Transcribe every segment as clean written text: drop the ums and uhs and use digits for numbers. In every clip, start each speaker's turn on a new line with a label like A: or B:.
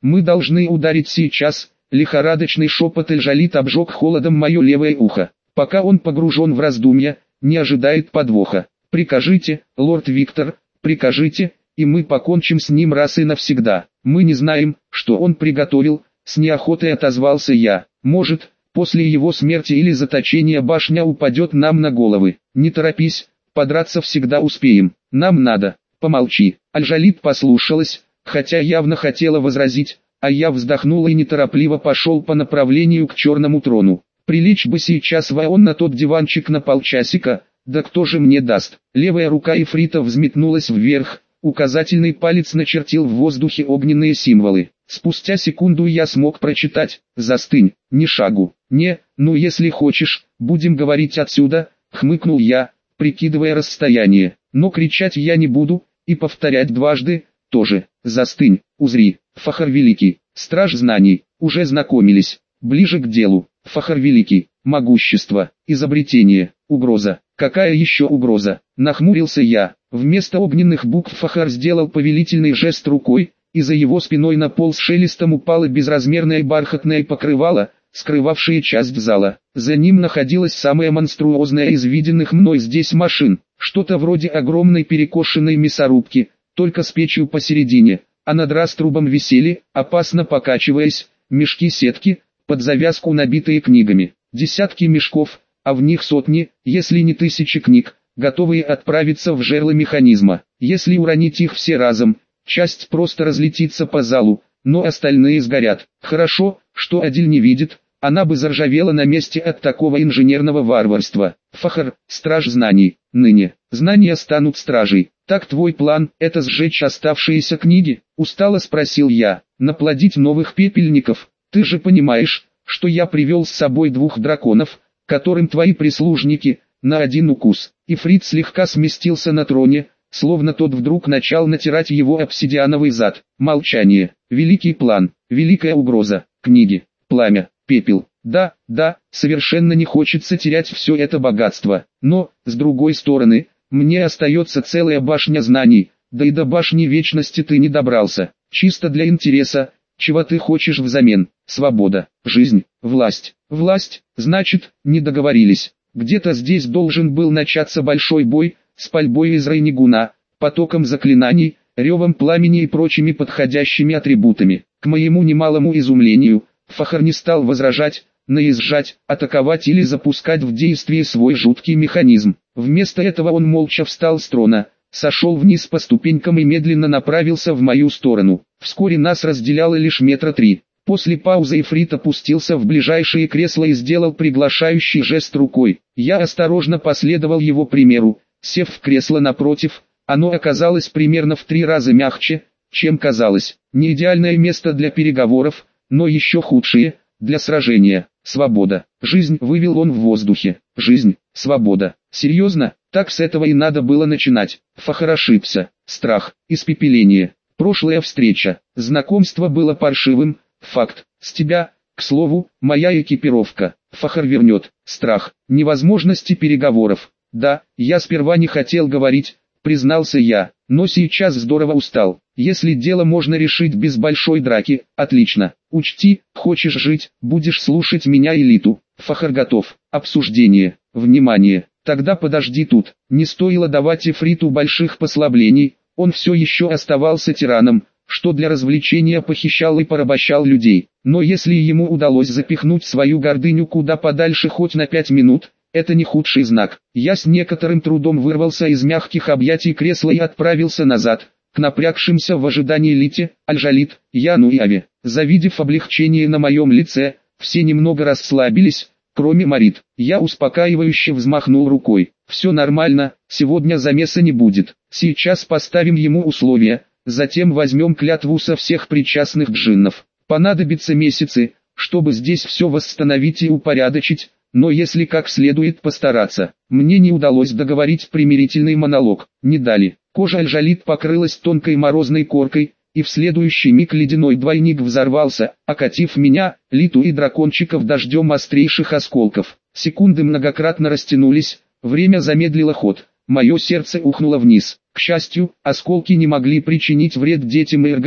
A: Мы должны ударить сейчас. Лихорадочный шепот Эль-Джалид обжег холодом мое левое ухо. Пока он погружен в раздумья, не ожидает подвоха. Прикажите, лорд Виктор, прикажите, и мы покончим с ним раз и навсегда. Мы не знаем, что он приготовил, с неохотой отозвался я. Может, после его смерти или заточения башня упадет нам на головы. Не торопись, подраться всегда успеем. Нам надо. Помолчи. Аль-Джалид послушалась, хотя явно хотела возразить, а я вздохнул и неторопливо пошел по направлению к черному трону. Прилечь бы сейчас вон на тот диванчик на полчасика, да кто же мне даст. Левая рука Ифрита взметнулась вверх, указательный палец начертил в воздухе огненные символы. Спустя секунду я смог прочитать: «Застынь, ни шагу». «Не, ну если хочешь, будем говорить отсюда», — хмыкнул я, прикидывая расстояние. «Но кричать я не буду, и повторять дважды тоже. Застынь, узри, Фахр Великий, страж знаний». Уже знакомились. Ближе к делу. Фахр Великий, могущество, изобретение, угроза. Какая еще угроза? Нахмурился я. Вместо огненных букв Фахр сделал повелительный жест рукой, и за его спиной на пол с шелестом упало безразмерное бархатное покрывало, скрывавшее часть зала. За ним находилась самая монструозная из виденных мной здесь машин. Что-то вроде огромной перекошенной мясорубки, только с печью посередине, а над раструбом висели, опасно покачиваясь, мешки-сетки, под завязку набитые книгами. Десятки мешков, а в них сотни, если не тысячи книг, готовые отправиться в жерло механизма. Если уронить их все разом, часть просто разлетится по залу, но остальные сгорят. Хорошо, что Адиль не видит, она бы заржавела на месте от такого инженерного варварства. Фахр, страж знаний, ныне. Знания станут стражей. Так твой план — это сжечь оставшиеся книги? Устало спросил я. Наплодить новых пепельников? Ты же понимаешь, что я привел с собой 2 драконов, которым твои прислужники, на один укус. Ифрит слегка сместился на троне, словно тот вдруг начал натирать его обсидиановый зад. Молчание. Великий план, великая угроза, книги, пламя, пепел. Да, совершенно не хочется терять все это богатство. Но, с другой стороны, мне остается целая башня знаний, да и до башни вечности ты не добрался. Чисто для интереса, чего ты хочешь взамен? Свобода, жизнь, власть. Власть, значит, не договорились. Где-то здесь должен был начаться большой бой, с пальбой из Райнигуна, потоком заклинаний, ревом пламени и прочими подходящими атрибутами. К моему немалому изумлению, Фахр не стал возражать, наезжать, атаковать или запускать в действие свой жуткий механизм. Вместо этого он молча встал с трона, сошел вниз по ступенькам и медленно направился в мою сторону. Вскоре нас разделяло лишь 3 метра. После паузы Ифрит опустился в ближайшее кресло и сделал приглашающий жест рукой. Я осторожно последовал его примеру, сев в кресло напротив. Оно оказалось примерно в 3 раза мягче, чем казалось. Не идеальное место для переговоров, но еще худшее — для сражения. Свобода, жизнь, вывел он в воздухе. Жизнь, свобода. Серьезно, так с этого и надо было начинать. Фахр ошибся. Страх, испепеление. Прошлая встреча, знакомство было паршивым. Факт, с тебя, к слову, моя экипировка. Фахр вернет. Страх, невозможности переговоров. Да, я сперва не хотел говорить, признался я, но сейчас здорово устал. Если дело можно решить без большой драки, отлично. Учти, хочешь жить, будешь слушать меня, элиту. Фахр готов. Обсуждение. Внимание. Тогда подожди тут. Не стоило давать Ифриту больших послаблений, он все еще оставался тираном, что для развлечения похищал и порабощал людей. Но если ему удалось запихнуть свою гордыню куда подальше хоть на 5 минут, это не худший знак. Я с некоторым трудом вырвался из мягких объятий кресла и отправился назад, к напрягшимся в ожидании Лите, Аль-Джалид, Яну и Аве. Завидев облегчение на моем лице, все немного расслабились, кроме Марит. Я успокаивающе взмахнул рукой. Все нормально, сегодня замеса не будет. Сейчас поставим ему условия, затем возьмем клятву со всех причастных джиннов. Понадобятся месяцы, чтобы здесь все восстановить и упорядочить, но если как следует постараться. Мне не удалось договорить примирительный монолог. Не дали. Кожа Аль-Джалид покрылась тонкой морозной коркой, и в следующий миг ледяной двойник взорвался, окатив меня, Литу и дракончиков дождем острейших осколков. Секунды многократно растянулись, время замедлило ход. Мое сердце ухнуло вниз. К счастью, осколки не могли причинить вред детям Иргалис,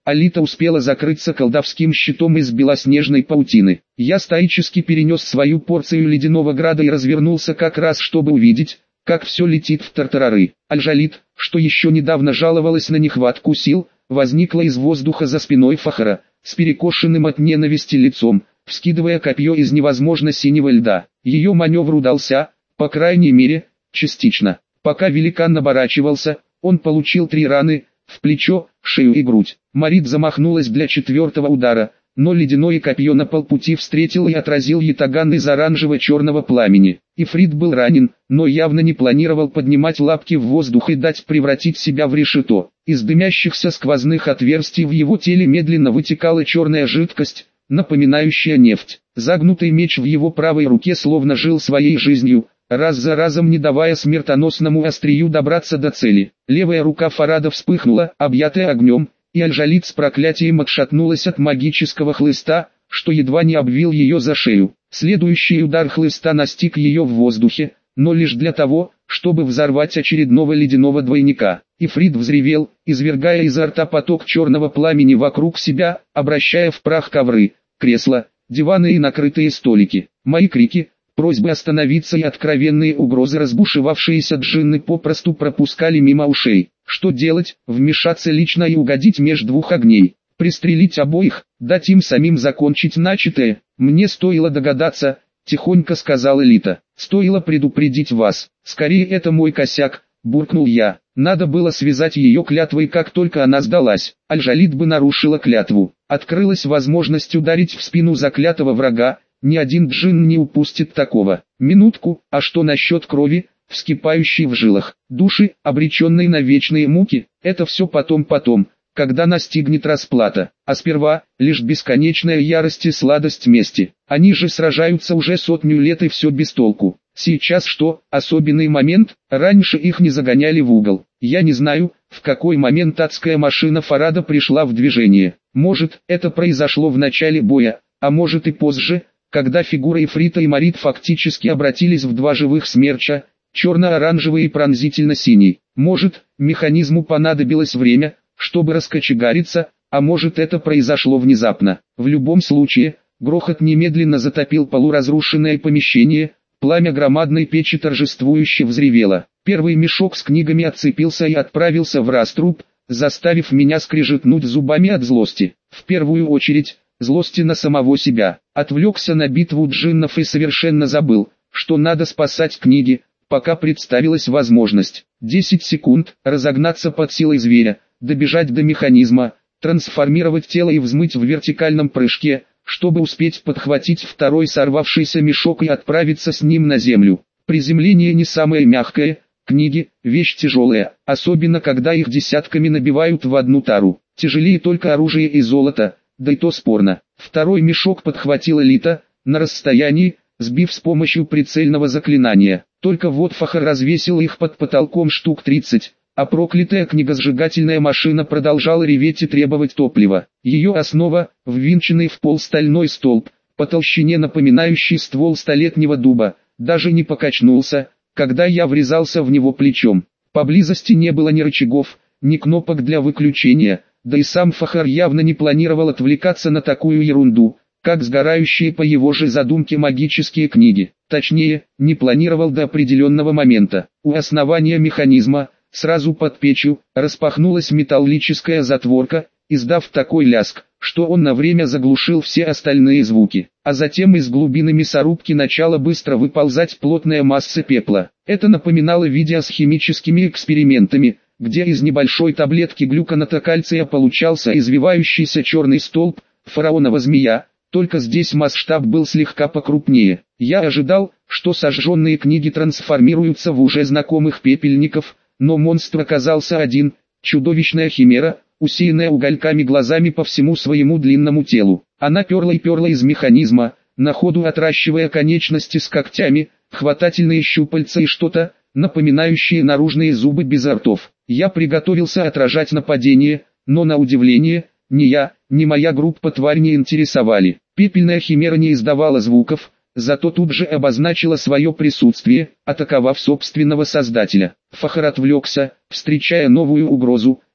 A: Алита успела закрыться колдовским щитом из белоснежной паутины. Я стоически перенес свою порцию ледяного града и развернулся как раз, чтобы увидеть, как все летит в тартарары. Аль-Джалид, что еще недавно жаловалась на нехватку сил, возникла из воздуха за спиной Фахра, с перекошенным от ненависти лицом, вскидывая копье из невозможно синего льда. Ее маневр удался, по крайней мере, частично. Пока великан оборачивался, он получил 3 раны, в плечо, шею и грудь. Марит замахнулась для 4-го удара, но ледяное копье на полпути встретил и отразил ятаган из оранжево-черного пламени. Ифрит был ранен, но явно не планировал поднимать лапки в воздух и дать превратить себя в решето. Из дымящихся сквозных отверстий в его теле медленно вытекала черная жидкость, напоминающая нефть. Загнутый меч в его правой руке словно жил своей жизнью, раз за разом не давая смертоносному острию добраться до цели. Левая рука Фарада вспыхнула, объятая огнем, и Аль-Джалид с проклятием отшатнулась от магического хлыста, что едва не обвил ее за шею. Следующий удар хлыста настиг ее в воздухе, но лишь для того, чтобы взорвать очередного ледяного двойника. Ифрит взревел, извергая изо рта поток черного пламени вокруг себя, обращая в прах ковры, кресла, диваны и накрытые столики. Мои крики, просьбы остановиться и откровенные угрозы разбушевавшиеся джинны попросту пропускали мимо ушей. Что делать? Вмешаться лично и угодить меж двух огней? Пристрелить обоих? Дать им самим закончить начатое? Мне стоило догадаться, тихонько сказала Элита. Стоило предупредить вас. Скорее это мой косяк, буркнул я. Надо было связать ее клятвой, как только она сдалась. Аль-Джалид бы нарушила клятву. Открылась возможность ударить в спину заклятого врага. Ни один джин не упустит такого. Минутку, а что насчет крови, вскипающей в жилах? Души, обреченные на вечные муки, это все потом, когда настигнет расплата. А сперва, лишь бесконечная ярость и сладость мести. Они же сражаются уже 100 лет и все без толку. Сейчас что, особенный момент? Раньше их не загоняли в угол. Я не знаю, в какой момент адская машина Фарада пришла в движение. Может, это произошло в начале боя, а может и позже, когда фигуры Ифрита и Марит фактически обратились в 2 живых смерча, черно-оранжевый и пронзительно-синий. Может, механизму понадобилось время, чтобы раскочегариться, а может это произошло внезапно. В любом случае, грохот немедленно затопил полуразрушенное помещение, пламя громадной печи торжествующе взревело. Первый мешок с книгами отцепился и отправился в раструб, заставив меня скрежетнуть зубами от злости. В первую очередь, злости на самого себя. Отвлекся на битву джиннов и совершенно забыл, что надо спасать книги, пока представилась возможность. 10 секунд, разогнаться под силой зверя, добежать до механизма, трансформировать тело и взмыть в вертикальном прыжке, чтобы успеть подхватить второй сорвавшийся мешок и отправиться с ним на землю. Приземление не самое мягкое, книги – вещь тяжелая, особенно когда их десятками набивают в одну тару. Тяжелее только оружие и золото, да и то спорно. Второй мешок подхватила Элита, на расстоянии, сбив с помощью прицельного заклинания. Только вот Фахр развесил их под потолком штук 30, а проклятая книгосжигательная машина продолжала реветь и требовать топлива. Ее основа – ввинченный в пол стальной столб, по толщине напоминающий ствол столетнего дуба, даже не покачнулся, когда я врезался в него плечом. Поблизости не было ни рычагов, ни кнопок для выключения, да и сам Фахр явно не планировал отвлекаться на такую ерунду, как сгорающие по его же задумке магические книги. Точнее, не планировал до определенного момента. У основания механизма, сразу под печью, распахнулась металлическая затворка, издав такой лязг, что он на время заглушил все остальные звуки. А затем из глубины мясорубки начала быстро выползать плотная масса пепла. Это напоминало видео с химическими экспериментами, где из небольшой таблетки глюконата кальция получался извивающийся черный столб, фараонова змея, только здесь масштаб был слегка покрупнее. Я ожидал, что сожженные книги трансформируются в уже знакомых пепельников, но монстр оказался один, чудовищная химера, усеянная угольками глазами по всему своему длинному телу. Она перла и перла из механизма, на ходу отращивая конечности с когтями, хватательные щупальца и что-то, напоминающие наружные зубы без ртов. Я приготовился отражать нападение, но на удивление, ни я, ни моя группа тварь не интересовали. Пепельная химера не издавала звуков, зато тут же обозначила свое присутствие, атаковав собственного создателя. Фахр отвлекся, встречая новую угрозу,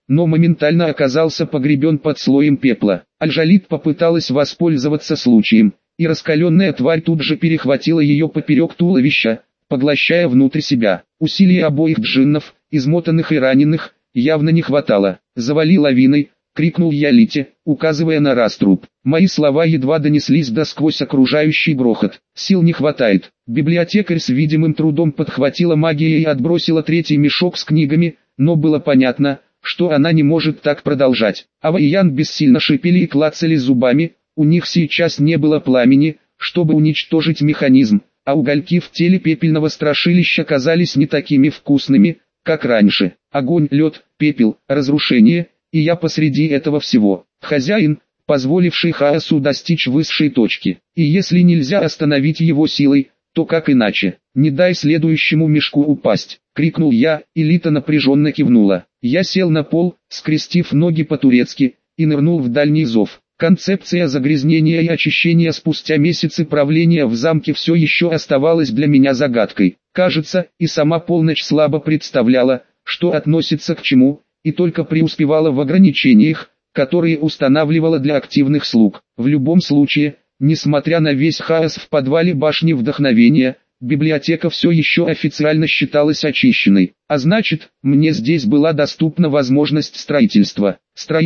A: но моментально оказался погребен под слоем пепла. Аль-Джалид попыталась воспользоваться случаем, и раскаленная тварь тут же перехватила ее поперек туловища, поглощая внутрь себя. Усилий обоих джиннов, измотанных и раненых, явно не хватало. «Завали лавиной!» — крикнул я Лите, указывая на раструб. Мои слова едва донеслись до сквозь окружающий грохот. Сил не хватает. Библиотекарь с видимым трудом подхватила магией и отбросила третий мешок с книгами, но было понятно, что она не может так продолжать. Ава и Ян бессильно шипели и клацали зубами, у них сейчас не было пламени, чтобы уничтожить механизм, а угольки в теле пепельного страшилища казались не такими вкусными, как раньше. Огонь, лед, пепел, разрушение, и я посреди этого всего. Хозяин, позволивший хаосу достичь высшей точки. И если нельзя остановить его силой, то как иначе? «Не дай следующему мешку упасть!» — крикнул я, и Лита напряженно кивнула. Я сел на пол, скрестив ноги по-турецки, и нырнул в дальний зов. Концепция загрязнения и очищения спустя месяцы правления в замке все еще оставалась для меня загадкой. Кажется, и сама полночь слабо представляла, что относится к чему, и только преуспевала в ограничениях, которые устанавливала для активных слуг. В любом случае, несмотря на весь хаос в подвале башни вдохновения, библиотека все еще официально считалась очищенной, а значит, мне здесь была доступна возможность строительства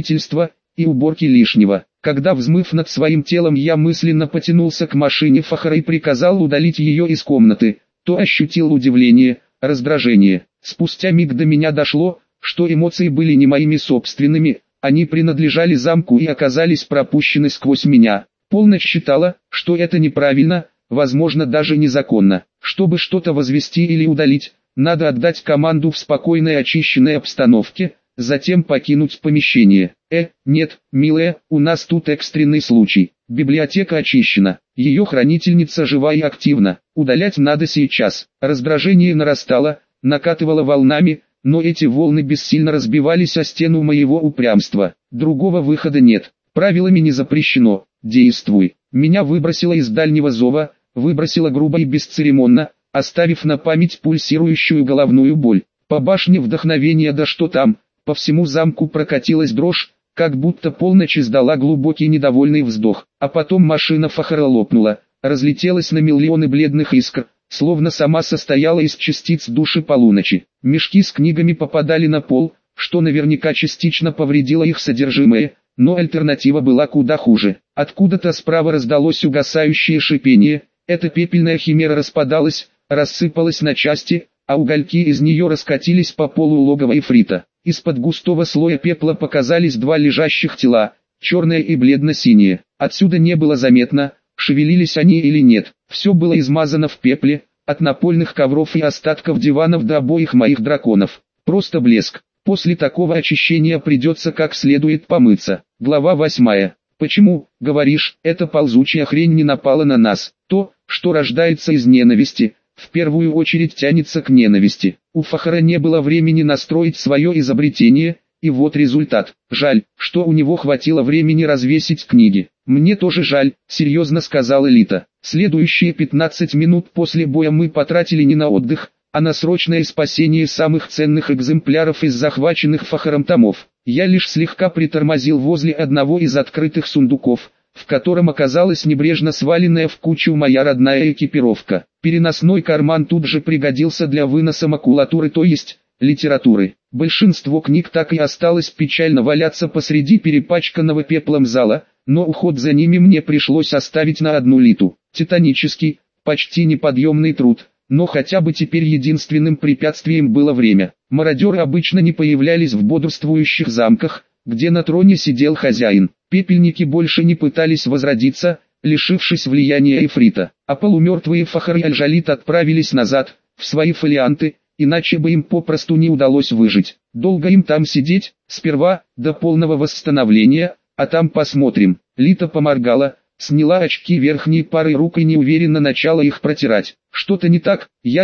A: и уборки лишнего. Когда, взмыв над своим телом, я мысленно потянулся к машине Фахра и приказал удалить ее из комнаты, то ощутил удивление, раздражение. Спустя миг до меня дошло, что эмоции были не моими собственными, они принадлежали замку и оказались пропущены сквозь меня. Полночь считала, что это неправильно, возможно даже незаконно. Чтобы что-то возвести или удалить, надо отдать команду в спокойной очищенной обстановке, затем покинуть помещение. Нет, милая, у нас тут экстренный случай. Библиотека очищена, ее хранительница жива и активна. Удалять надо сейчас. Раздражение нарастало, накатывало волнами, но эти волны бессильно разбивались о стену моего упрямства. Другого выхода нет. Правилами не запрещено. Действуй. Меня выбросило из дальнего зова, выбросило грубо и бесцеремонно, оставив на память пульсирующую головную боль. По башне вдохновения, да что там, по всему замку прокатилась дрожь, как будто полночь издала глубокий недовольный вздох. А потом машина Фахра лопнула, разлетелась на миллионы бледных искр, словно сама состояла из частиц души полуночи. Мешки с книгами попадали на пол, что наверняка частично повредило их содержимое, но альтернатива была куда хуже. Откуда-то справа раздалось угасающее шипение, эта пепельная химера распадалась, рассыпалась на части, а угольки из нее раскатились по полу логова Ифрита. Из-под густого слоя пепла показались два лежащих тела, черное и бледно-синее. Отсюда не было заметно, шевелились они или нет. Все было измазано в пепле, от напольных ковров и остатков диванов до обоих моих драконов. Просто блеск. После такого очищения придется как следует помыться. Глава 8. Почему, говоришь, эта ползучая хрень не напала на нас? То, что рождается из ненависти, в первую очередь тянется к ненависти. У Фахра не было времени настроить свое изобретение, и вот результат. Жаль, что у него хватило времени развесить книги. Мне тоже жаль, серьезно сказала Лита. Следующие 15 минут после боя мы потратили не на отдых, а на срочное спасение самых ценных экземпляров из захваченных Фахром томов. Я лишь слегка притормозил возле одного из открытых сундуков, в котором оказалась небрежно сваленная в кучу моя родная экипировка. Переносной карман тут же пригодился для выноса макулатуры, то есть литературы. Большинство книг так и осталось печально валяться посреди перепачканного пеплом зала, но уход за ними мне пришлось оставить на одну Литу. Титанический, почти неподъемный труд, но хотя бы теперь единственным препятствием было время. Мародеры обычно не появлялись в бодрствующих замках, где на троне сидел хозяин. Пепельники больше не пытались возродиться, лишившись влияния Ифрита, а полумертвые Фахр и Аль-Джалид отправились назад, в свои фолианты, иначе бы им попросту не удалось выжить. Долго им там сидеть, сперва, до полного восстановления, а там посмотрим. Лита поморгала, сняла очки верхней парой рук и неуверенно начала их протирать. Что-то не так,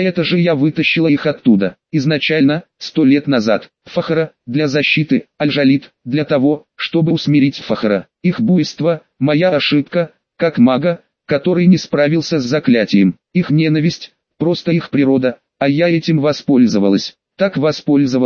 A: я вытащила их оттуда. Изначально, 100 лет назад, Фахра, для защиты, Аль-Джалид, для того, чтобы усмирить Фахра. Их буйство, моя ошибка, как мага, который не справился с заклятием. Их ненависть, просто их природа, а я этим воспользовалась. Так воспользовалась,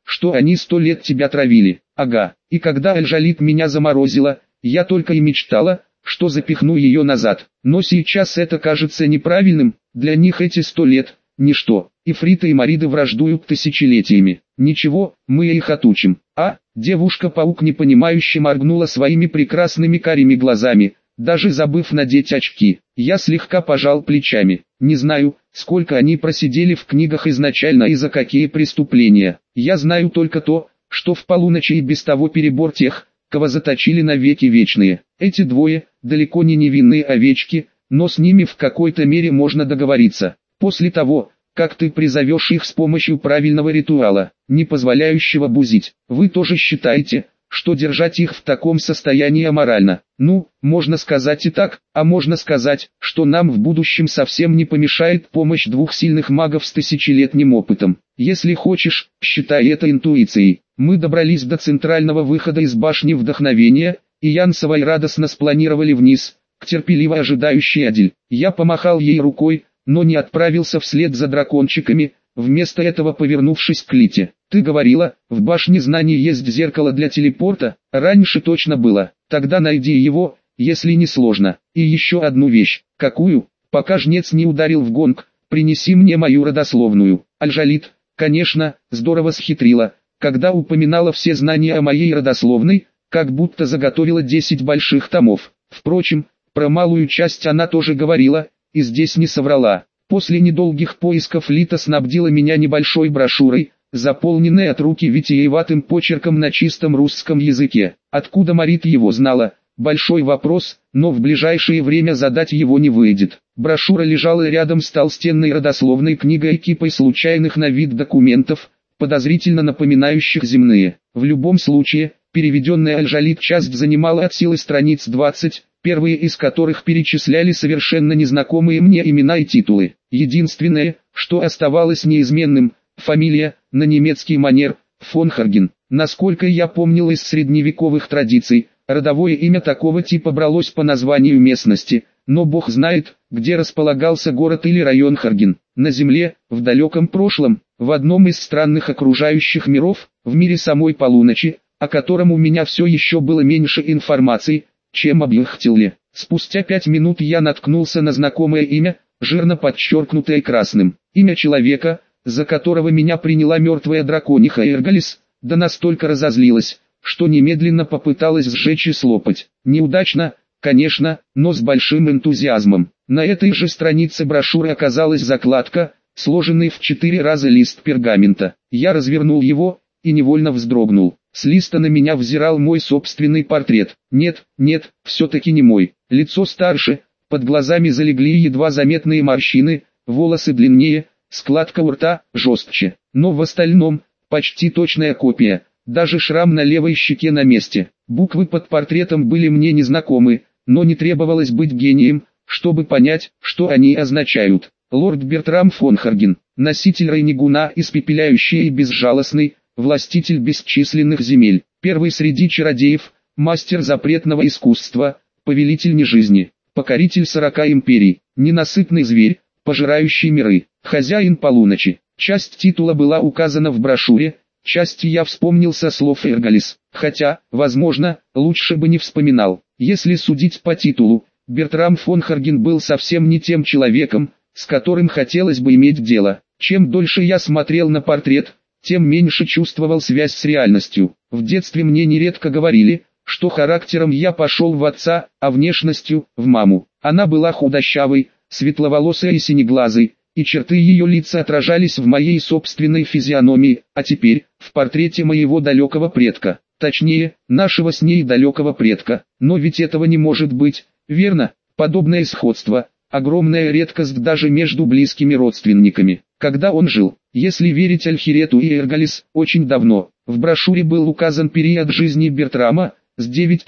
A: что они 100 лет тебя травили. Ага, и когда Аль-Жалид меня заморозила, я только и мечтала, что запихну ее назад. Но сейчас это кажется неправильным, для них эти 100 лет – ничто. Ифриты и Мариды враждуют тысячелетиями. Ничего, мы их отучим. А, девушка-паук непонимающе моргнула своими прекрасными карими глазами, даже забыв надеть очки. Я слегка пожал плечами. Не знаю, сколько они просидели в книгах изначально и за какие преступления. Я знаю только то, что в полуночи и без того перебор тех, кого заточили навеки вечные. Эти двое, далеко не невинные овечки, но с ними в какой-то мере можно договориться. После того, как ты призовешь их с помощью правильного ритуала, не позволяющего бузить. Вы тоже считаете, что держать их в таком состоянии аморально? Ну, можно сказать и так, а можно сказать, что нам в будущем совсем не помешает помощь двух сильных магов с тысячелетним опытом. Если хочешь, считай это интуицией. Мы добрались до центрального выхода из башни вдохновения, и Янсова и радостно спланировали вниз, к терпеливо ожидающей Адель. Я помахал ей рукой, но не отправился вслед за дракончиками, вместо этого повернувшись к Лите. Ты говорила, в башне знаний есть зеркало для телепорта, раньше точно было, тогда найди его, если не сложно. И еще одну вещь. Какую? Пока жнец не ударил в гонг, принеси мне мою родословную. Аль-Жалид, конечно, здорово схитрила, когда упоминала все знания о моей родословной, как будто заготовила 10 больших томов. Впрочем, про малую часть она тоже говорила, и здесь не соврала. После недолгих поисков Лита снабдила меня небольшой брошюрой, заполненной от руки витиеватым почерком на чистом русском языке. Откуда Марит его знала? Большой вопрос, но в ближайшее время задать его не выйдет. Брошюра лежала рядом с толстенной родословной книгой кипой случайных на вид документов, подозрительно напоминающих земные. В любом случае, переведенная Аль-Жалид часть занимала от силы страниц 20, первые из которых перечисляли совершенно незнакомые мне имена и титулы. Единственное, что оставалось неизменным – фамилия, на немецкий манер, фон Харген. Насколько я помнил из средневековых традиций, родовое имя такого типа бралось по названию местности, но бог знает, где располагался город или район Харген. На Земле, в далеком прошлом, в одном из странных окружающих миров, в мире самой полуночи, о котором у меня все еще было меньше информации, чем об Юхтилле. Спустя 5 минут я наткнулся на знакомое имя, жирно подчеркнутое красным. Имя человека, за которого меня приняла мертвая дракониха Эргалис, да настолько разозлилась, что немедленно попыталась сжечь и слопать. Неудачно, конечно, но с большим энтузиазмом. На этой же странице брошюры оказалась закладка, сложенный в 4 раза лист пергамента. Я развернул его и невольно вздрогнул. С листа на меня взирал мой собственный портрет. Нет, все-таки не мой. Лицо старше, под глазами залегли едва заметные морщины, волосы длиннее, складка у рта жестче. Но в остальном, почти точная копия, даже шрам на левой щеке на месте. Буквы под портретом были мне незнакомы, но не требовалось быть гением, чтобы понять, что они означают. Лорд Бертрам фон Харген, носитель Рейнигуна, испепеляющий и безжалостный, властитель бесчисленных земель, первый среди чародеев, мастер запретного искусства, повелитель нежизни, покоритель 40 империй, ненасытный зверь, пожирающий миры, хозяин полуночи. Часть титула была указана в брошюре, часть я вспомнил со слов Эргалис, хотя, возможно, лучше бы не вспоминал. Если судить по титулу, Бертрам фон Харген был совсем не тем человеком, с которым хотелось бы иметь дело. Чем дольше я смотрел на портрет, тем меньше чувствовал связь с реальностью. В детстве мне нередко говорили, что характером я пошел в отца, а внешностью – в маму. Она была худощавой, светловолосой и синеглазой, и черты ее лица отражались в моей собственной физиономии, а теперь – в портрете моего далекого предка. Точнее, нашего с ней далекого предка. Но ведь этого не может быть, верно? Подобное сходство – огромная редкость даже между близкими родственниками. Когда он жил, если верить Альхирету и Эргалис, очень давно, в брошюре был указан период жизни Бертрама, с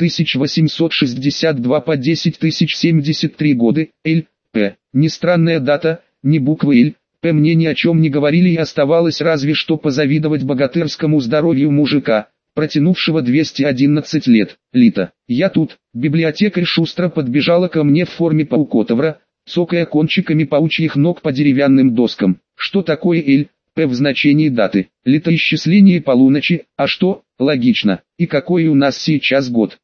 A: 9862 по 10073 годы, Л.П. Не странная дата, ни буквы Л.П. мне ни о чем не говорили и оставалось разве что позавидовать богатырскому здоровью мужика, протянувшего 211 лет. Лита, я тут. Библиотекарь шустро подбежала ко мне в форме паукотовра, цокая кончиками паучьих ног по деревянным доскам. Что такое П в значении даты. Летоисчисление полуночи, а что? Логично. И какой у нас сейчас год?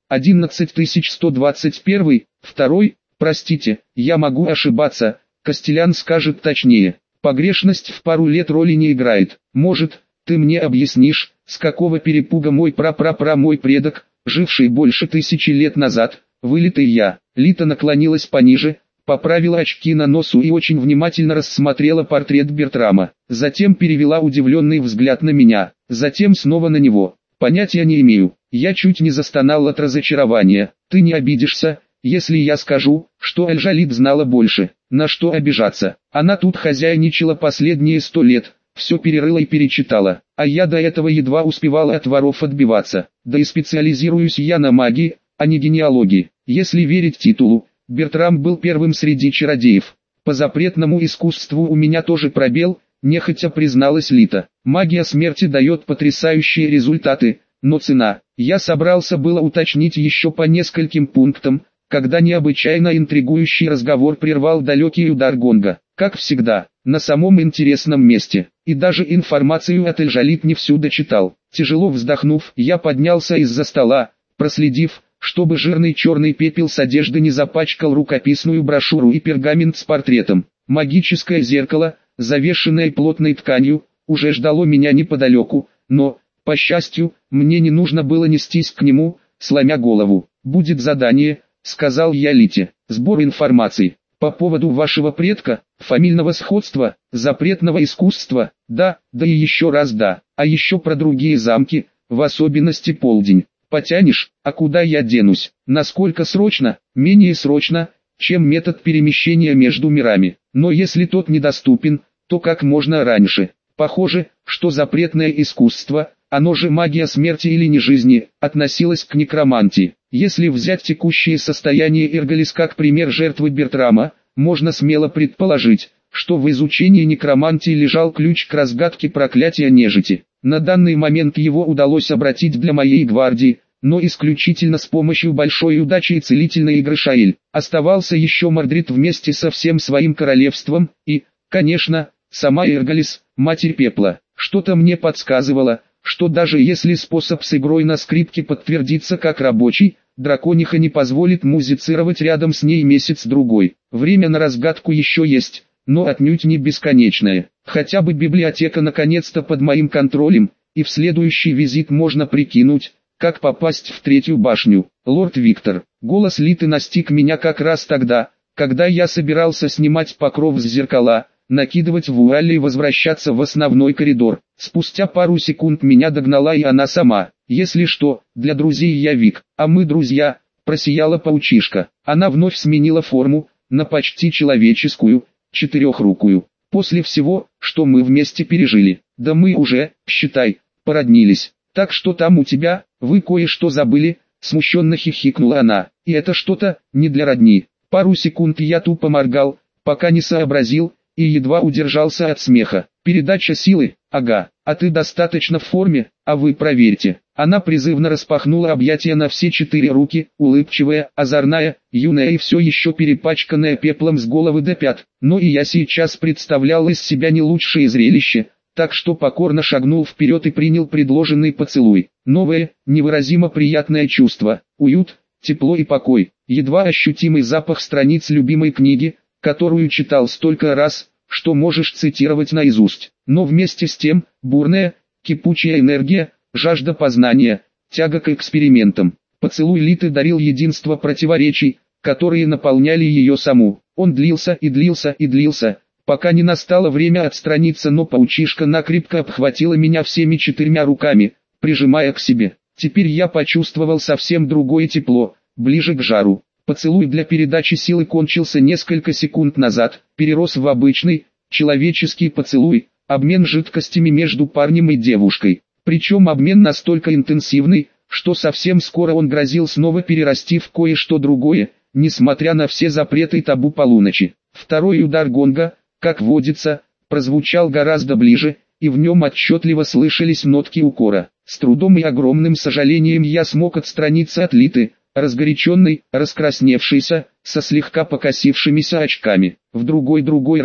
A: 11121, второй, простите, я могу ошибаться, Костелян скажет точнее. Погрешность в пару лет роли не играет. Может, ты мне объяснишь, с какого перепуга мой мой предок, живший больше 1000 лет назад, вылитый я. Лита наклонилась пониже, поправила очки на носу и очень внимательно рассмотрела портрет Бертрама. Затем перевела удивленный взгляд на меня, затем снова на него. Понятия не имею. Я чуть не застонал от разочарования. Ты не обидишься, если я скажу, что Эль-Джалид знала больше? На что обижаться? Она тут хозяйничала последние 100 лет, все перерыла и перечитала, а я до этого едва успевал от воров отбиваться. Да и специализируюсь я на магии, а не генеалогии. Если верить титулу, Бертрам был первым среди чародеев. По запретному искусству у меня тоже пробел, нехотя призналась Лита. Магия смерти дает потрясающие результаты, но цена. Я собрался было уточнить еще по нескольким пунктам, когда необычайно интригующий разговор прервал далекий удар гонга. Как всегда, на самом интересном месте. И даже информацию от Эль-Джалид не всю дочитал. Тяжело вздохнув, я поднялся из-за стола, проследив, чтобы жирный черный пепел с одежды не запачкал рукописную брошюру и пергамент с портретом. Магическое зеркало, завешенное плотной тканью, уже ждало меня неподалеку, но, по счастью, мне не нужно было нестись к нему, сломя голову. «Будет задание», — сказал я Лите, — «сбор информации. По поводу вашего предка, фамильного сходства, запретного искусства, да и еще раз да, а еще про другие замки, в особенности Полдень. Потянешь, а куда я денусь? Насколько срочно? Менее срочно, чем метод перемещения между мирами. Но если тот недоступен, то как можно раньше. Похоже, что запретное искусство, оно же магия смерти или не жизни, относилось к некромантии. Если взять текущее состояние Иргалис как пример жертвы Бертрама, можно смело предположить, что в изучении некромантии лежал ключ к разгадке проклятия нежити. На данный момент его удалось обратить для моей гвардии, но исключительно с помощью большой удачи и целительной игры Шаэль. Оставался еще Мордрид вместе со всем своим королевством и, конечно, сама Иргалис, Матерь Пепла. Что-то мне подсказывало, что даже если способ с игрой на скрипке подтвердится как рабочий, дракониха не позволит музицировать рядом с ней месяц-другой. Время на разгадку еще есть, но отнюдь не бесконечное. Хотя бы библиотека наконец-то под моим контролем, и в следующий визит можно прикинуть, как попасть в третью башню. Лорд Виктор. Голос Литы настиг меня как раз тогда, когда я собирался снимать покров с зеркала, накидывать вуаль и возвращаться в основной коридор. Спустя пару секунд меня догнала и она сама. Если что, для друзей я Вик, а мы друзья, просияла паучишка. Она вновь сменила форму, на почти человеческую, четырехрукую. После всего, что мы вместе пережили, да мы уже, считай, породнились. Так что там у тебя, вы кое-что забыли, смущенно хихикнула она. И это что-то, не для родни. Пару секунд я тупо моргал, пока не сообразил, и едва удержался от смеха. Передача силы, ага, а ты достаточно в форме, а вы проверьте. Она призывно распахнула объятия на все 4 руки, улыбчивая, озорная, юная и все еще перепачканная пеплом с головы до пят. Но и я сейчас представлял из себя не лучшее зрелище, так что покорно шагнул вперед и принял предложенный поцелуй. Новое, невыразимо приятное чувство, уют, тепло и покой, едва ощутимый запах страниц любимой книги, которую читал столько раз, что можешь цитировать наизусть. Но вместе с тем, бурная, кипучая энергия, жажда познания, тяга к экспериментам. Поцелуй Литы дарил единство противоречий, которые наполняли ее саму. Он длился и длился и длился, пока не настало время отстраниться, но паучишка накрепко обхватила меня всеми 4 руками, прижимая к себе. Теперь я почувствовал совсем другое тепло, ближе к жару. Поцелуй для передачи силы кончился несколько секунд назад, перерос в обычный, человеческий поцелуй, обмен жидкостями между парнем и девушкой. Причем обмен настолько интенсивный, что совсем скоро он грозил снова перерасти в кое-что другое, несмотря на все запреты и табу полуночи. Второй удар гонга, как водится, прозвучал гораздо ближе, и в нем отчетливо слышались нотки укора. С трудом и огромным сожалением я смог отстраниться от Литы, разгоряченной, раскрасневшейся, со слегка покосившимися очками. В другой раз,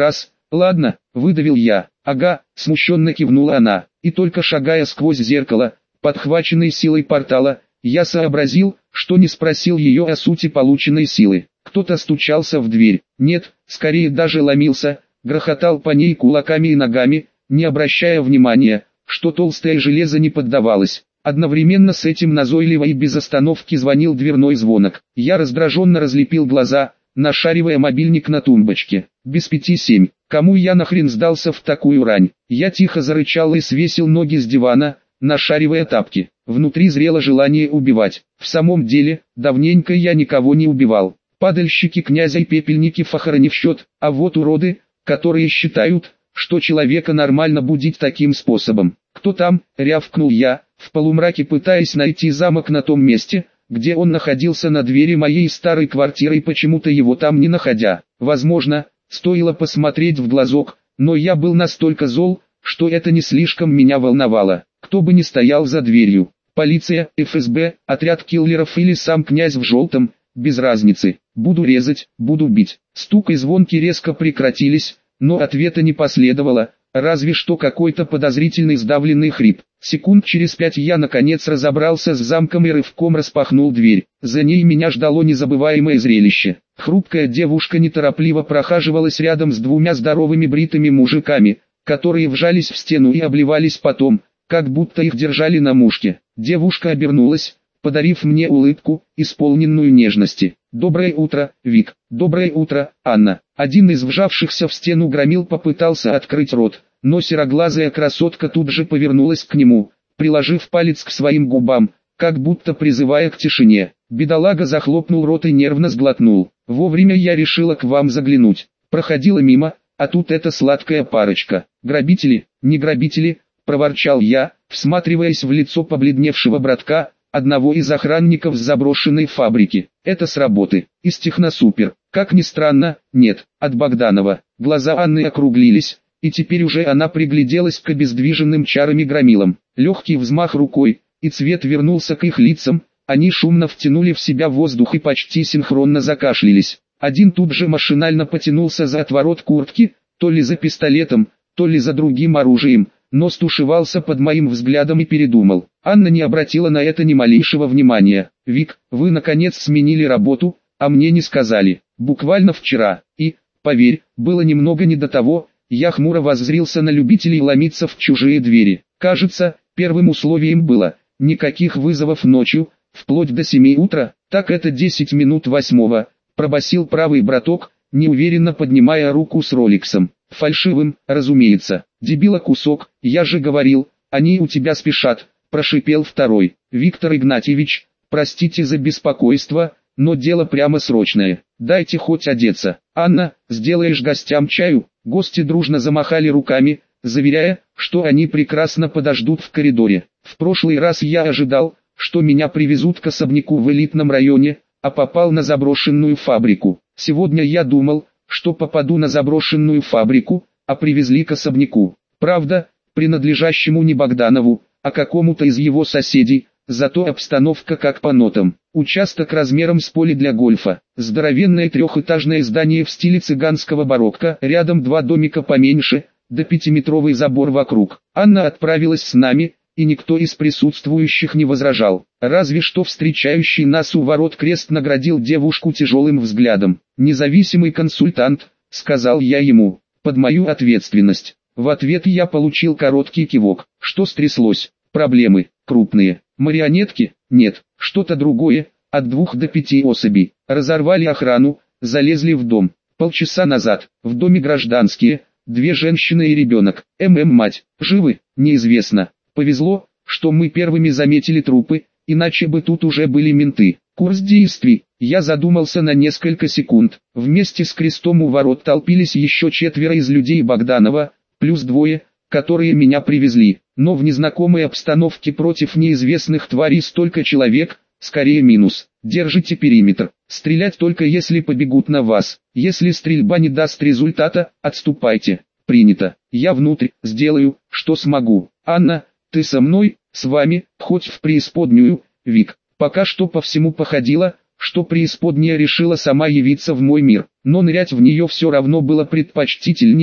A: Ладно, выдавил я. Ага, смущенно кивнула она. И только шагая сквозь зеркало, подхваченной силой портала, я сообразил, что не спросил ее о сути полученной силы. Кто-то стучался в дверь. Нет, скорее даже ломился, грохотал по ней кулаками и ногами, не обращая внимания, что толстое железо не поддавалось. Одновременно с этим назойливо и без остановки звонил дверной звонок. Я раздраженно разлепил глаза, нашаривая мобильник на тумбочке. Без 5-7. Кому я нахрен сдался в такую рань? Я тихо зарычал и свесил ноги с дивана, нашаривая тапки. Внутри зрело желание убивать. В самом деле, давненько я никого не убивал. Падальщики князя и пепельники Фахара не в счет, а вот уроды, которые считают, что человека нормально будить таким способом. «Кто там?» — рявкнул я, в полумраке пытаясь найти замок на том месте, где он находился на двери моей старой квартиры и почему-то его там не находя. Возможно, стоило посмотреть в глазок, но я был настолько зол, что это не слишком меня волновало. Кто бы ни стоял за дверью, полиция, ФСБ, отряд киллеров или сам князь в желтом, без разницы. Буду резать, буду бить. Стук и звонки резко прекратились, но ответа не последовало, разве что какой-то подозрительный сдавленный хрип. Секунд через 5 я наконец разобрался с замком и рывком распахнул дверь. За ней меня ждало незабываемое зрелище. Хрупкая девушка неторопливо прохаживалась рядом с двумя здоровыми бритыми мужиками, которые вжались в стену и обливались потом, как будто их держали на мушке. Девушка обернулась, подарив мне улыбку, исполненную нежности. «Доброе утро, Вик. Доброе утро, Анна». Один из вжавшихся в стену громил попытался открыть рот, но сероглазая красотка тут же повернулась к нему, приложив палец к своим губам, как будто призывая к тишине. Бедолага захлопнул рот и нервно сглотнул. «Вовремя я решила к вам заглянуть. Проходила мимо, а тут эта сладкая парочка. Грабители, не грабители», — проворчал я, всматриваясь в лицо побледневшего братка, одного из охранников с заброшенной фабрики. «Это с работы, из Техносупер». Как ни странно, нет, от Богданова. Глаза Анны округлились, и теперь уже она пригляделась к обездвиженным чарами громилам. Легкий взмах рукой, и цвет вернулся к их лицам, они шумно втянули в себя воздух и почти синхронно закашлялись. Один тут же машинально потянулся за отворот куртки, то ли за пистолетом, то ли за другим оружием, но стушевался под моим взглядом и передумал. Анна не обратила на это ни малейшего внимания. «Вик, вы наконец сменили работу, а мне не сказали. Буквально вчера. И, поверь, было немного не до того». Я хмуро воззрился на любителей ломиться в чужие двери. Кажется, первым условием было никаких вызовов ночью, вплоть до 7 утра. «Так это 10 минут 8-го», пробасил правый браток, неуверенно поднимая руку с роликсом. «Фальшивым, разумеется. Дебила кусок, я же говорил, они у тебя спешат», прошипел второй. «Виктор Игнатьевич, простите за беспокойство, но дело прямо срочное. Дайте хоть одеться. Анна, сделаешь гостям чаю?» Гости дружно замахали руками, заверяя, что они прекрасно подождут в коридоре. В прошлый раз я ожидал, что меня привезут к особняку в элитном районе, а попал на заброшенную фабрику. Сегодня я думал, что попаду на заброшенную фабрику, а привезли к особняку. Правда, принадлежащему не Богданову, а какому-то из его соседей, зато обстановка как по нотам. Участок размером с поле для гольфа, здоровенное трехэтажное здание в стиле цыганского барокко, рядом два домика поменьше, да 5-метровый забор вокруг. Анна отправилась с нами, и никто из присутствующих не возражал. Разве что встречающий нас у ворот крест наградил девушку тяжелым взглядом. «Независимый консультант», — сказал я ему, — «под мою ответственность». В ответ я получил короткий кивок. Что стряслось? Проблемы, крупные. Марионетки? Нет, что-то другое, от 2 до 5 особей. Разорвали охрану, залезли в дом. Полчаса назад, в доме гражданские, 2 женщины и ребенок. Мать, живы? Неизвестно. Повезло, что мы первыми заметили трупы, иначе бы тут уже были менты. Курс действий. Я задумался на несколько секунд. Вместе с крестом у ворот толпились еще 4 из людей Богданова, плюс 2, которые меня привезли. Но в незнакомой обстановке против неизвестных тварей столько человек, скорее минус. Держите периметр. Стрелять только если побегут на вас. Если стрельба не даст результата, отступайте. Принято. Я внутрь, сделаю, что смогу. Анна, ты со мной, с вами, хоть в преисподнюю, Вик. Пока что по всему походило, что преисподняя решила сама явиться в мой мир. Но нырять в нее все равно было предпочтительней,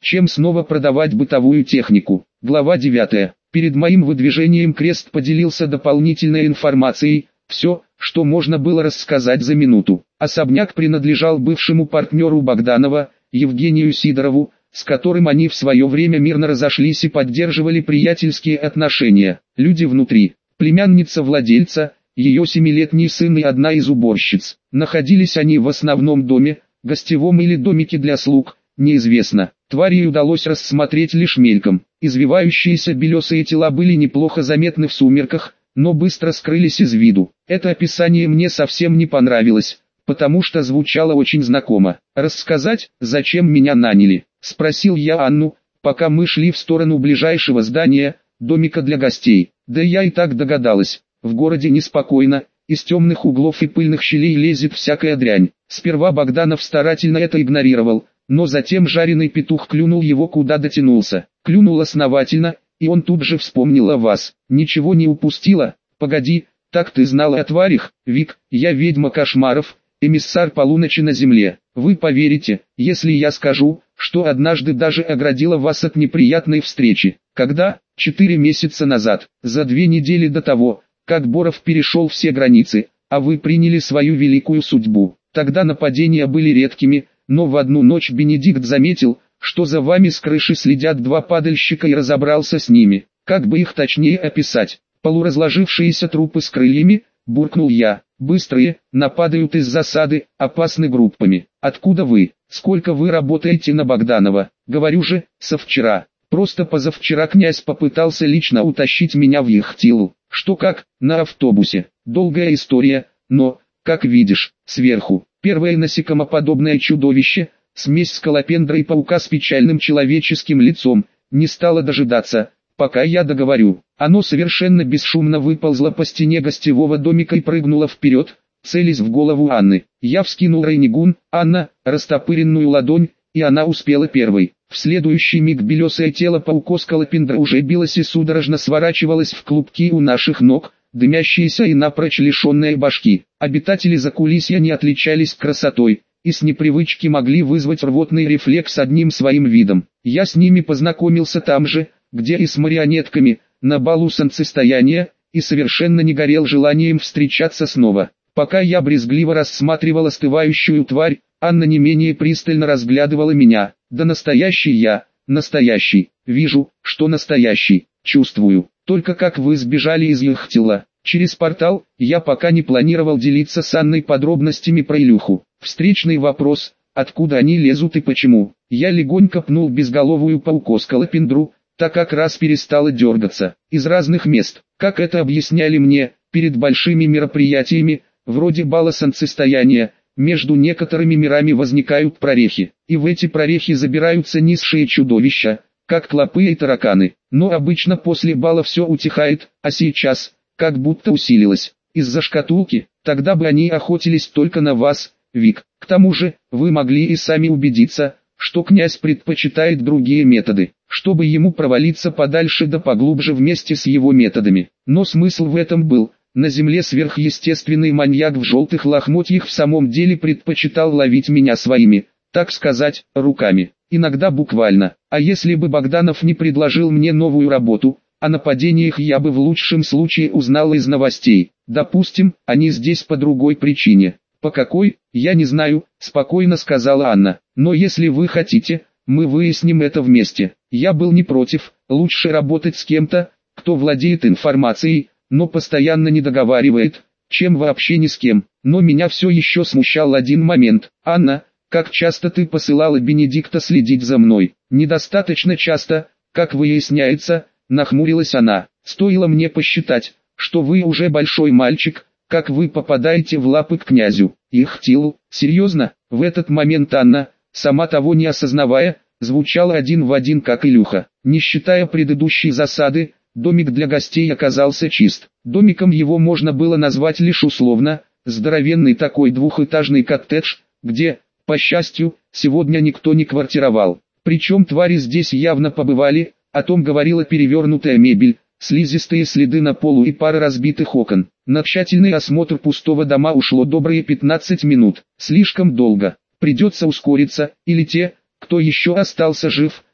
A: чем снова продавать бытовую технику. Глава 9. Перед моим выдвижением Крест поделился дополнительной информацией, все, что можно было рассказать за минуту. Особняк принадлежал бывшему партнеру Богданова, Евгению Сидорову, с которым они в свое время мирно разошлись и поддерживали приятельские отношения. Люди внутри, племянница владельца, ее 7-летний сын и одна из уборщиц. Находились они в основном доме, гостевом или домике для слуг, неизвестно. Твари удалось рассмотреть лишь мельком. Извивающиеся белесые тела были неплохо заметны в сумерках, но быстро скрылись из виду. Это описание мне совсем не понравилось, потому что звучало очень знакомо. «Рассказать, зачем меня наняли?» — спросил я Анну, пока мы шли в сторону ближайшего здания, домика для гостей. Да я и так догадалась. В городе неспокойно, из темных углов и пыльных щелей лезет всякая дрянь. Сперва Богданов старательно это игнорировал, но затем жареный петух клюнул его куда дотянулся. Клюнул основательно, и он тут же вспомнил о вас. Ничего не упустила? Погоди, так ты знала о тварях? Вик, я ведьма кошмаров, эмиссар полуночи на земле. Вы поверите, если я скажу, что однажды даже оградила вас от неприятной встречи. Когда? 4 месяца назад, за 2 недели до того, как Боров перешел все границы, а вы приняли свою великую судьбу. Тогда нападения были редкими, но в одну ночь Бенедикт заметил, что за вами с крыши следят 2 падальщика и разобрался с ними. Как бы их точнее описать? Полуразложившиеся трупы с крыльями, буркнул я. Быстрые, нападают из засады, опасны группами. Откуда вы? Сколько вы работаете на Богданова? Говорю же, со вчера. Просто позавчера князь попытался лично утащить меня в Яхтилу. Что как? На автобусе. Долгая история, но, как видишь, сверху. Первое насекомоподобное чудовище, смесь скалопендра и паука с печальным человеческим лицом, не стало дожидаться, пока я договорю. Оно совершенно бесшумно выползло по стене гостевого домика и прыгнуло вперед, целясь в голову Анны. Я вскинул Рейнигун, Анна, растопыренную ладонь, и она успела первой. В следующий миг белесое тело паука-скалопендра уже билось и судорожно сворачивалось в клубки у наших ног, дымящиеся и напрочь лишенные башки. Обитатели закулисья не отличались красотой, и с непривычки могли вызвать рвотный рефлекс одним своим видом. Я с ними познакомился там же, где и с марионетками, на балу солнцестояния, и совершенно не горел желанием встречаться снова. Пока я брезгливо рассматривал остывающую тварь, Анна не менее пристально разглядывала меня. Да настоящий я, настоящий, вижу, что настоящий, чувствую. Только как вы сбежали из Яхтила? Через портал, я пока не планировал делиться с Анной подробностями про Илюху. Встречный вопрос, откуда они лезут и почему. Я легонько пнул безголовую пауко-скалопендру, та как раз перестала дергаться. Из разных мест, как это объясняли мне, перед большими мероприятиями, вроде бала солнцестояния, между некоторыми мирами возникают прорехи, и в эти прорехи забираются низшие чудовища, как клопы и тараканы. Но обычно после бала все утихает, а сейчас, как будто усилилось. Из-за шкатулки, тогда бы они охотились только на вас, Вик. К тому же, вы могли и сами убедиться, что князь предпочитает другие методы, чтобы ему провалиться подальше да поглубже вместе с его методами. Но смысл в этом был. На земле сверхъестественный маньяк в желтых лохмотьях в самом деле предпочитал ловить меня своими, так сказать, руками. Иногда буквально. А если бы Богданов не предложил мне новую работу, о нападениях я бы в лучшем случае узнал из новостей. Допустим, они здесь по другой причине. По какой, я не знаю, спокойно сказала Анна. Но если вы хотите, мы выясним это вместе. Я был не против, лучше работать с кем-то, кто владеет информацией, но постоянно не договаривает, чем вообще ни с кем. Но меня все еще смущал один момент. Анна, как часто ты посылала Бенедикта следить за мной? Недостаточно часто, как выясняется, нахмурилась она. Стоило мне посчитать, что вы уже большой мальчик, как вы попадаете в лапы к князю. Ихтил, серьезно? В этот момент Анна, сама того не осознавая, звучала один в один как Илюха. Не считая предыдущей засады, домик для гостей оказался чист. Домиком его можно было назвать лишь условно, здоровенный такой двухэтажный коттедж, где, по счастью, сегодня никто не квартировал. Причем твари здесь явно побывали, о том говорила перевернутая мебель, слизистые следы на полу и пара разбитых окон. На тщательный осмотр пустого дома ушло добрые 15 минут. Слишком долго. Придется ускориться, или те, кто еще остался жив,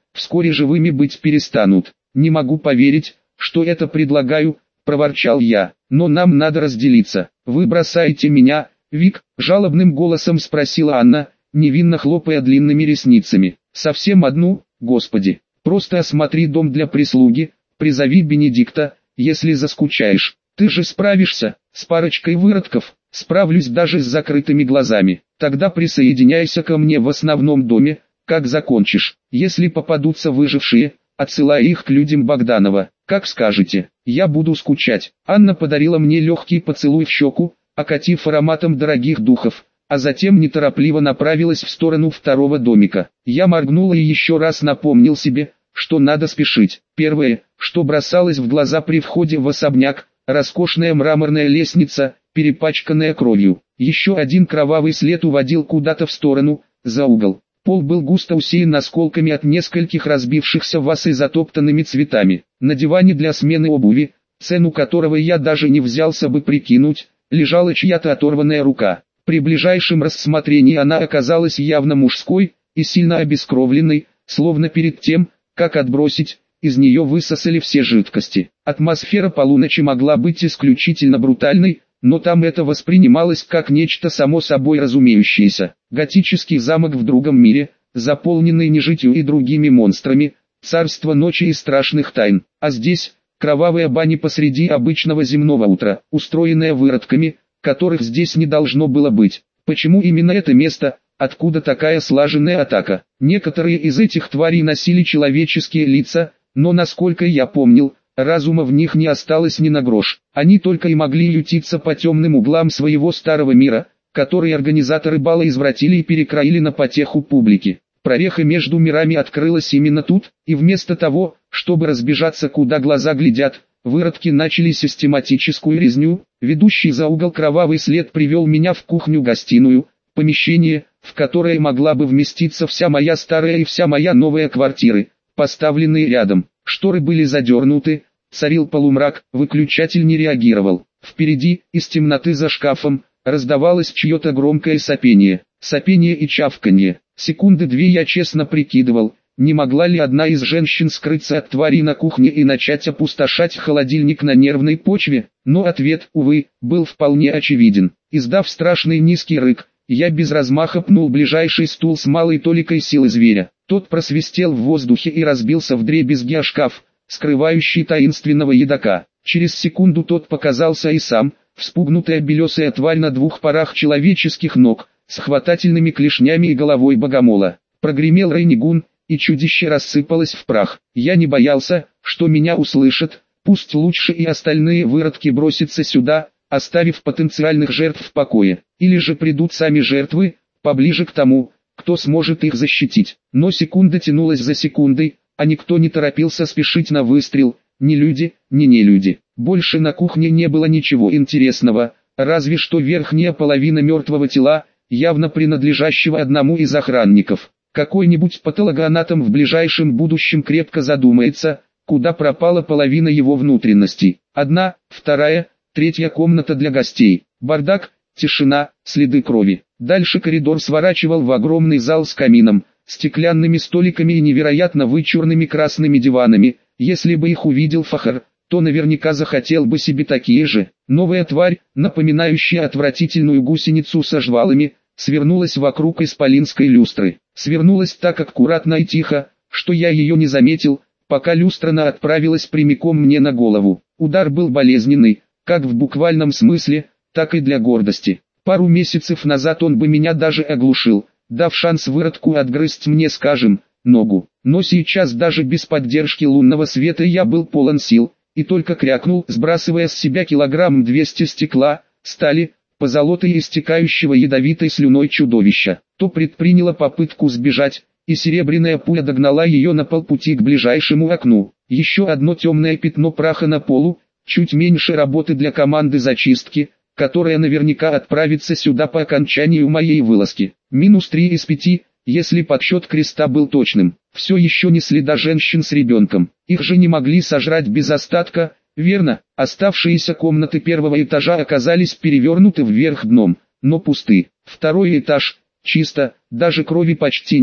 A: вскоре живыми быть перестанут. Не могу поверить, что это предлагаю, проворчал я, но нам надо разделиться. Вы бросаете меня, Вик? Жалобным голосом спросила Анна, невинно хлопая длинными ресницами. Совсем одну, Господи. Просто осмотри дом для прислуги, призови Бенедикта, если заскучаешь. Ты же справишься, с парочкой выродков. Справлюсь даже с закрытыми глазами. Тогда присоединяйся ко мне в основном доме, как закончишь. Если попадутся выжившие, отсылай их к людям Богданова. Как скажете, я буду скучать. Анна подарила мне легкий поцелуй в щеку, окатив ароматом дорогих духов, а затем неторопливо направилась в сторону второго домика. Я моргнул и еще раз напомнил себе, что надо спешить. Первое, что бросалось в глаза при входе в особняк, роскошная мраморная лестница, перепачканная кровью. Еще один кровавый след уводил куда-то в сторону, за угол. Пол был густо усеян осколками от нескольких разбившихся ваз и затоптанными цветами. На диване для смены обуви, цену которого я даже не взялся бы прикинуть, лежала чья-то оторванная рука. При ближайшем рассмотрении она оказалась явно мужской и сильно обескровленной, словно перед тем, как отбросить, из нее высосали все жидкости. Атмосфера полуночи могла быть исключительно брутальной, но там это воспринималось как нечто само собой разумеющееся. Готический замок в другом мире, заполненный нежитью и другими монстрами, царство ночи и страшных тайн. А здесь, кровавая баня посреди обычного земного утра, устроенная выродками, которых здесь не должно было быть. Почему именно это место, откуда такая слаженная атака? Некоторые из этих тварей носили человеческие лица, но насколько я помнил, разума в них не осталось ни на грош. Они только и могли ютиться по темным углам своего старого мира, который организаторы бала извратили и перекроили на потеху публики. Прореха между мирами открылась именно тут, и вместо того, чтобы разбежаться куда глаза глядят, выродки начали систематическую резню. Ведущий за угол кровавый след привел меня в кухню-гостиную, помещение, в которое могла бы вместиться вся моя старая и вся моя новая квартиры, поставленные рядом. Шторы были задернуты, царил полумрак, выключатель не реагировал. Впереди, из темноты за шкафом, раздавалось чье-то громкое сопение. Сопение и чавканье. Секунды две я честно прикидывал, не могла ли одна из женщин скрыться от тварей на кухне и начать опустошать холодильник на нервной почве, но ответ, увы, был вполне очевиден. Издав страшный низкий рык, я без размаха пнул ближайший стул с малой толикой силы зверя. Тот просвистел в воздухе и разбился вдребезги о шкаф, скрывающий таинственного едока. Через секунду тот показался и сам, вспугнутая белесая тварь на двух парах человеческих ног, с хватательными клешнями и головой богомола. Прогремел Рейнигун, и чудище рассыпалось в прах. Я не боялся, что меня услышат, пусть лучше и остальные выродки бросятся сюда, оставив потенциальных жертв в покое. Или же придут сами жертвы, поближе к тому, кто сможет их защитить. Но секунда тянулась за секундой, а никто не торопился спешить на выстрел, ни люди, ни нелюди. Больше на кухне не было ничего интересного, разве что верхняя половина мертвого тела, явно принадлежащего одному из охранников. Какой-нибудь патологоанатом в ближайшем будущем крепко задумается, куда пропала половина его внутренностей. Одна, вторая, третья комната для гостей. Бардак, тишина, следы крови. Дальше коридор сворачивал в огромный зал с камином, стеклянными столиками и невероятно вычурными красными диванами. Если бы их увидел Фахар, то наверняка захотел бы себе такие же. Новая тварь, напоминающая отвратительную гусеницу со жвалами, свернулась вокруг исполинской люстры. Свернулась так аккуратно и тихо, что я ее не заметил, пока люстрана отправилась прямиком мне на голову. Удар был болезненный, как в буквальном смысле, так и для гордости. Пару месяцев назад он бы меня даже оглушил, дав шанс выродку отгрызть мне, скажем, ногу. Но сейчас даже без поддержки лунного света я был полон сил, и только крякнул, сбрасывая с себя килограмм 200 стекла, стали, позолотой истекающего ядовитой слюной чудовища. То предприняла попытку сбежать, и серебряная пуля догнала ее на полпути к ближайшему окну. Еще одно темное пятно праха на полу, чуть меньше работы для команды зачистки, которая наверняка отправится сюда по окончанию моей вылазки. -3 из 5, если подсчет креста был точным. Все еще не следа женщин с ребенком. Их же не могли сожрать без остатка, верно? Оставшиеся комнаты первого этажа оказались перевернуты вверх дном, но пусты. Второй этаж, чисто, даже крови почти нет,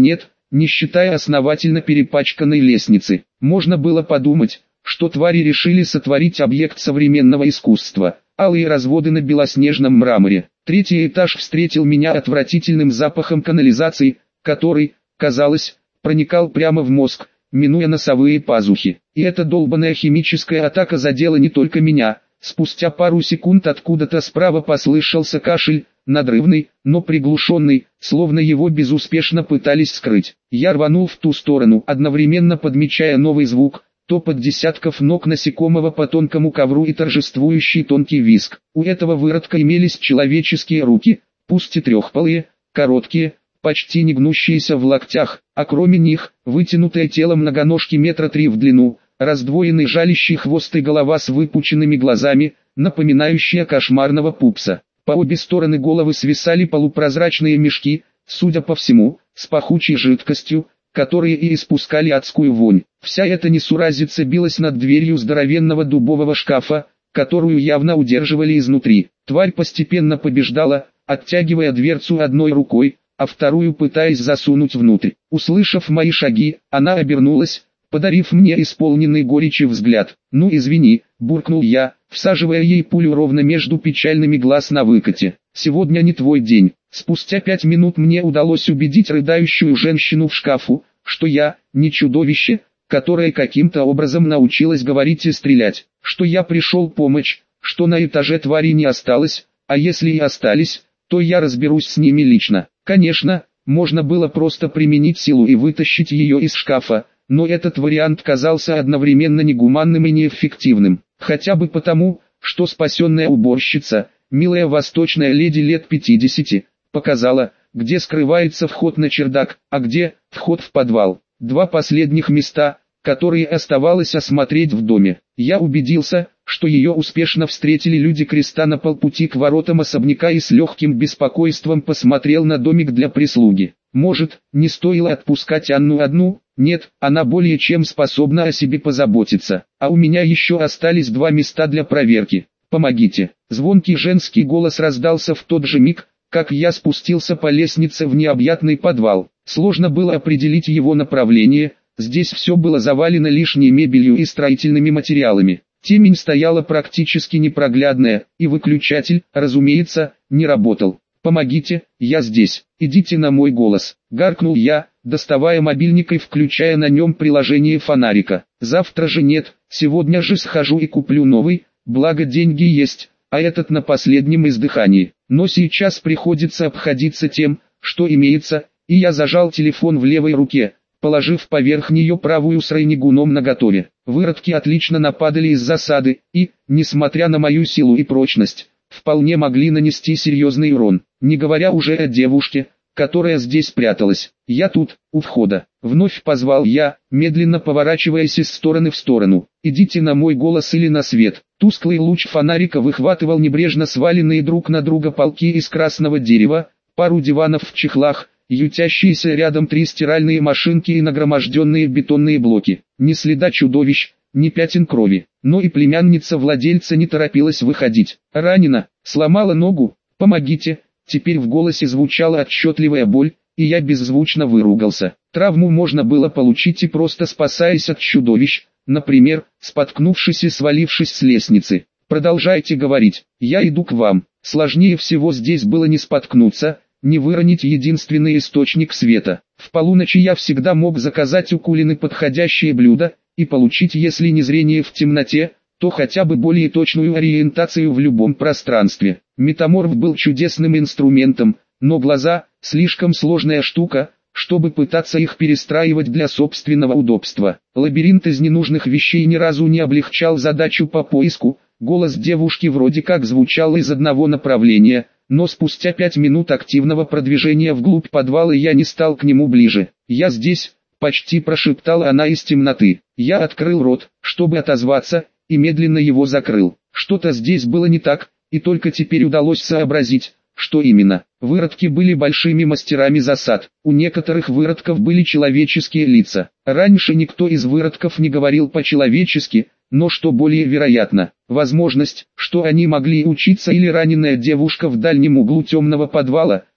A: не считая основательно перепачканной лестницы. Можно было подумать, что твари решили сотворить объект современного искусства. Алые разводы на белоснежном мраморе. Третий этаж встретил меня отвратительным запахом канализации, который, казалось, проникал прямо в мозг, минуя носовые пазухи. И эта долбаная химическая атака задела не только меня. Спустя пару секунд откуда-то справа послышался кашель, надрывный, но приглушенный, словно его безуспешно пытались скрыть. Я рванул в ту сторону, одновременно подмечая новый звук, топот десятков ног насекомого по тонкому ковру и торжествующий тонкий визг. У этого выродка имелись человеческие руки, пусть и трехпалые, короткие, почти не гнущиеся в локтях, а кроме них, вытянутое тело многоножки метра 3 в длину, раздвоенный жалящий хвост и голова с выпученными глазами, напоминающая кошмарного пупса. По обе стороны головы свисали полупрозрачные мешки, судя по всему, с пахучей жидкостью, которые и испускали адскую вонь. Вся эта несуразица билась над дверью здоровенного дубового шкафа, которую явно удерживали изнутри. Тварь постепенно побеждала, оттягивая дверцу одной рукой, а вторую пытаясь засунуть внутрь. Услышав мои шаги, она обернулась, подарив мне исполненный горечи взгляд. «Ну извини», — буркнул я, всаживая ей пулю ровно между печальными глаз на выкате. «Сегодня не твой день». Спустя 5 минут мне удалось убедить рыдающую женщину в шкафу, что я не чудовище, которое каким-то образом научилось говорить и стрелять, что я пришел помочь, что на этаже твари не осталось, а если и остались, то я разберусь с ними лично. Конечно, можно было просто применить силу и вытащить ее из шкафа, но этот вариант казался одновременно негуманным и неэффективным, хотя бы потому, что спасенная уборщица, милая восточная леди лет 50, показала, где скрывается вход на чердак, а где вход в подвал. Два последних места, которые оставалось осмотреть в доме. Я убедился, что ее успешно встретили люди креста на полпути к воротам особняка и с легким беспокойством посмотрел на домик для прислуги. Может, не стоило отпускать Анну одну? Нет, она более чем способна о себе позаботиться. А у меня еще остались 2 места для проверки. Помогите. Звонкий женский голос раздался в тот же миг, как я спустился по лестнице в необъятный подвал. Сложно было определить его направление, здесь все было завалено лишней мебелью и строительными материалами. Темень стояла практически непроглядная, и выключатель, разумеется, не работал. «Помогите, я здесь, идите на мой голос», — гаркнул я, доставая мобильник и включая на нем приложение фонарика. «Завтра же нет, сегодня же схожу и куплю новый, благо деньги есть, а этот на последнем издыхании. Но сейчас приходится обходиться тем, что имеется», и я зажал телефон в левой руке, положив поверх нее правую с рейнигуном наготове. Выродки отлично нападали из засады, и, несмотря на мою силу и прочность, вполне могли нанести серьезный урон, не говоря уже о девушке, которая здесь пряталась. «Я тут, у входа», — вновь позвал я, медленно поворачиваясь из стороны в сторону. «Идите на мой голос или на свет». Тусклый луч фонарика выхватывал небрежно сваленные друг на друга полки из красного дерева, пару диванов в чехлах, ютящиеся рядом 3 стиральные машинки и нагроможденные бетонные блоки. Ни следа чудовищ, ни пятен крови. Но и племянница владельца не торопилась выходить. «Ранена, сломала ногу, помогите». Теперь в голосе звучала отчетливая боль, и я беззвучно выругался. Травму можно было получить и просто спасаясь от чудовищ, например, споткнувшись и свалившись с лестницы. «Продолжайте говорить, я иду к вам». Сложнее всего здесь было не споткнуться, не выронить единственный источник света. В полуночи я всегда мог заказать у Кулины подходящее блюдо, и получить, если не зрение в темноте, то хотя бы более точную ориентацию в любом пространстве. Метаморф был чудесным инструментом, но глаза – слишком сложная штука, чтобы пытаться их перестраивать для собственного удобства. Лабиринт из ненужных вещей ни разу не облегчал задачу по поиску. Голос девушки вроде как звучал из одного направления, но спустя 5 минут активного продвижения вглубь подвала я не стал к нему ближе. «Я здесь», — почти прошептала она из темноты. Я открыл рот, чтобы отозваться, и медленно его закрыл. Что-то здесь было не так, и только теперь удалось сообразить, что именно. Выродки были большими мастерами засад. У некоторых выродков были человеческие лица. Раньше никто из выродков не говорил по-человечески, но что более вероятно, возможность, что они могли учиться или раненая девушка в дальнем углу темного подвала,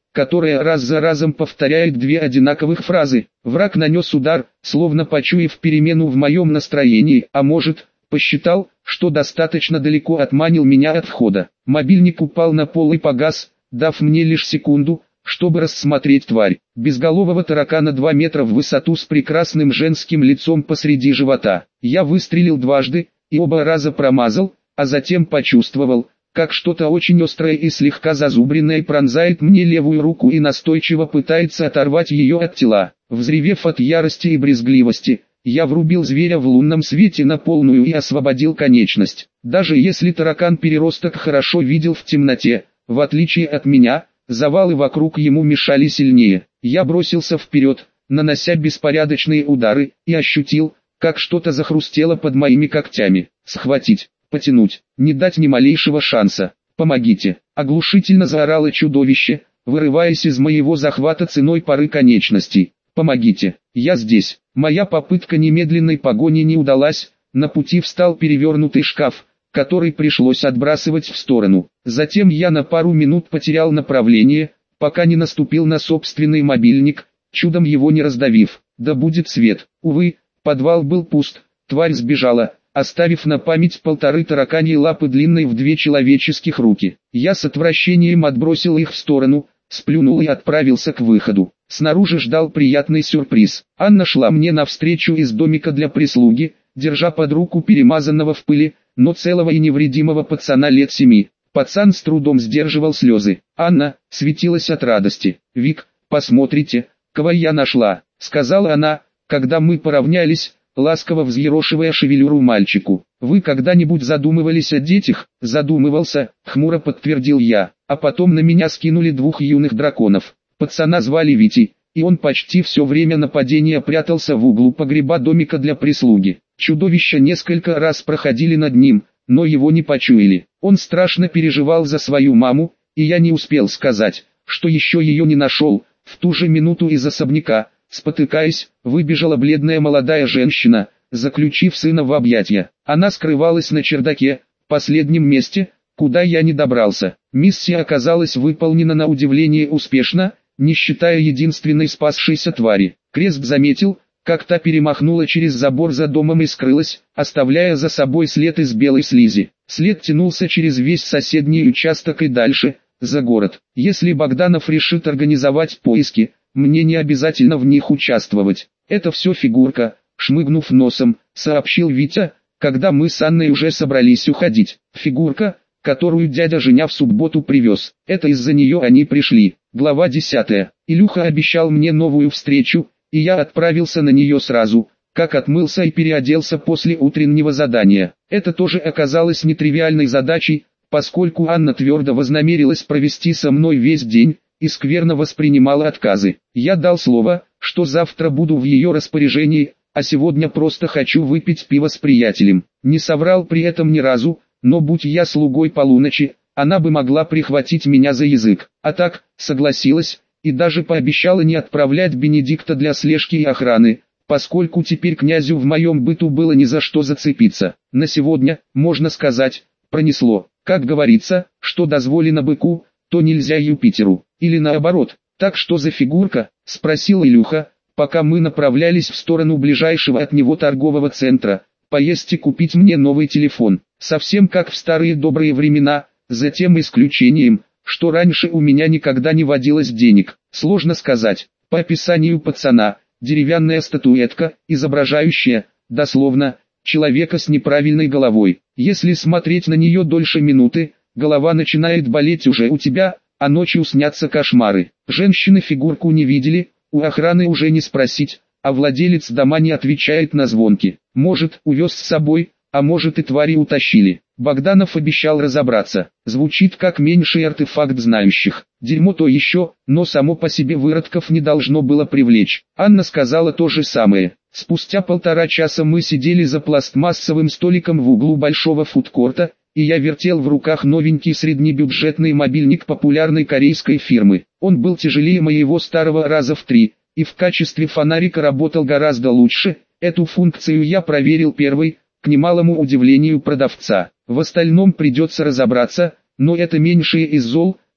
A: которая раз за разом повторяет две одинаковых фразы. Враг нанес удар, словно почуяв перемену в моем настроении, а может, посчитал, что достаточно далеко отманил меня от входа. Мобильник упал на пол и погас, дав мне лишь секунду, чтобы рассмотреть тварь. Безголового таракана 2 метра в высоту с прекрасным женским лицом посреди живота. Я выстрелил дважды, и оба раза промазал, а затем почувствовал, как что-то очень острое и слегка зазубренное пронзает мне левую руку и настойчиво пытается оторвать ее от тела. Взревев от ярости и брезгливости, я врубил зверя в лунном свете на полную и освободил конечность. Даже если таракан-переросток хорошо видел в темноте, в отличие от меня, завалы вокруг ему мешали сильнее. Я бросился вперед, нанося беспорядочные удары, и ощутил, как что-то захрустело под моими когтями. Схватить, потянуть, не дать ни малейшего шанса. Помогите! Оглушительно заорало чудовище, вырываясь из моего захвата ценой пары конечностей. Помогите, я здесь. Моя попытка немедленной погони не удалась, на пути встал перевернутый шкаф, который пришлось отбрасывать в сторону. Затем я на пару минут потерял направление, пока не наступил на собственный мобильник, чудом его не раздавив. Да будет свет. Увы, подвал был пуст, тварь сбежала, оставив на память 1,5 тараканьи лапы длинной в 2 человеческих руки. Я с отвращением отбросил их в сторону, сплюнул и отправился к выходу. Снаружи ждал приятный сюрприз. Анна шла мне навстречу из домика для прислуги, держа под руку перемазанного в пыли, но целого и невредимого пацана лет 7. Пацан с трудом сдерживал слезы. Анна светилась от радости. «Вик, посмотрите, кого я нашла», — сказала она, когда мы поравнялись, ласково взъерошивая шевелюру мальчику. «Вы когда-нибудь задумывались о детях?» «Задумывался», — хмуро подтвердил я. А потом на меня скинули 2 юных драконов. Пацана звали Витей, и он почти все время нападения прятался в углу погреба домика для прислуги. Чудовища несколько раз проходили над ним, но его не почуяли. Он страшно переживал за свою маму, и я не успел сказать, что еще ее не нашел. В ту же минуту из особняка, спотыкаясь, выбежала бледная молодая женщина, заключив сына в объятия. Она скрывалась на чердаке, последнем месте, куда я не добрался. Миссия оказалась выполнена на удивление успешно, не считая единственной спасшейся твари. Крест заметил, как та перемахнула через забор за домом и скрылась, оставляя за собой след из белой слизи. След тянулся через весь соседний участок и дальше, за город. Если Богданов решит организовать поиски, мне не обязательно в них участвовать. Это все фигурка, шмыгнув носом, сообщил Витя, когда мы с Анной уже собрались уходить. Фигурка, которую дядя Женя в субботу привез. Это из-за нее они пришли. Глава 10. Илюха обещал мне новую встречу, и я отправился на нее сразу, как отмылся и переоделся после утреннего задания. Это тоже оказалось нетривиальной задачей, поскольку Анна твердо вознамерилась провести со мной весь день, и скверно воспринимала отказы. Я дал слово, что завтра буду в ее распоряжении, а сегодня просто хочу выпить пиво с приятелем. Не соврал при этом ни разу, но будь я слугой полуночи, она бы могла прихватить меня за язык. А так, согласилась, и даже пообещала не отправлять Бенедикта для слежки и охраны, поскольку теперь князю в моем быту было ни за что зацепиться. На сегодня, можно сказать, пронесло. Как говорится, что дозволено быку, то нельзя Юпитеру. Или наоборот. Так что за фигурка, спросил Илюха, пока мы направлялись в сторону ближайшего от него торгового центра. Поесть и купить мне новый телефон. Совсем как в старые добрые времена, за тем исключением, что раньше у меня никогда не водилось денег. Сложно сказать. По описанию пацана, деревянная статуэтка, изображающая, дословно, человека с неправильной головой. Если смотреть на нее дольше минуты, голова начинает болеть уже у тебя, а ночью снятся кошмары. Женщины фигурку не видели, у охраны уже не спросить, а владелец дома не отвечает на звонки. Может, увез с собой, а может и твари утащили. Богданов обещал разобраться. Звучит как меньший артефакт знающих. Дерьмо то еще, но само по себе выродков не должно было привлечь. Анна сказала то же самое. Спустя 1,5 часа мы сидели за пластмассовым столиком в углу большого фудкорта, и я вертел в руках новенький среднебюджетный мобильник популярной корейской фирмы. Он был тяжелее моего старого раза в 3, и в качестве фонарика работал гораздо лучше. Эту функцию я проверил первой, к немалому удивлению продавца. В остальном придется разобраться, но это меньшее из зол,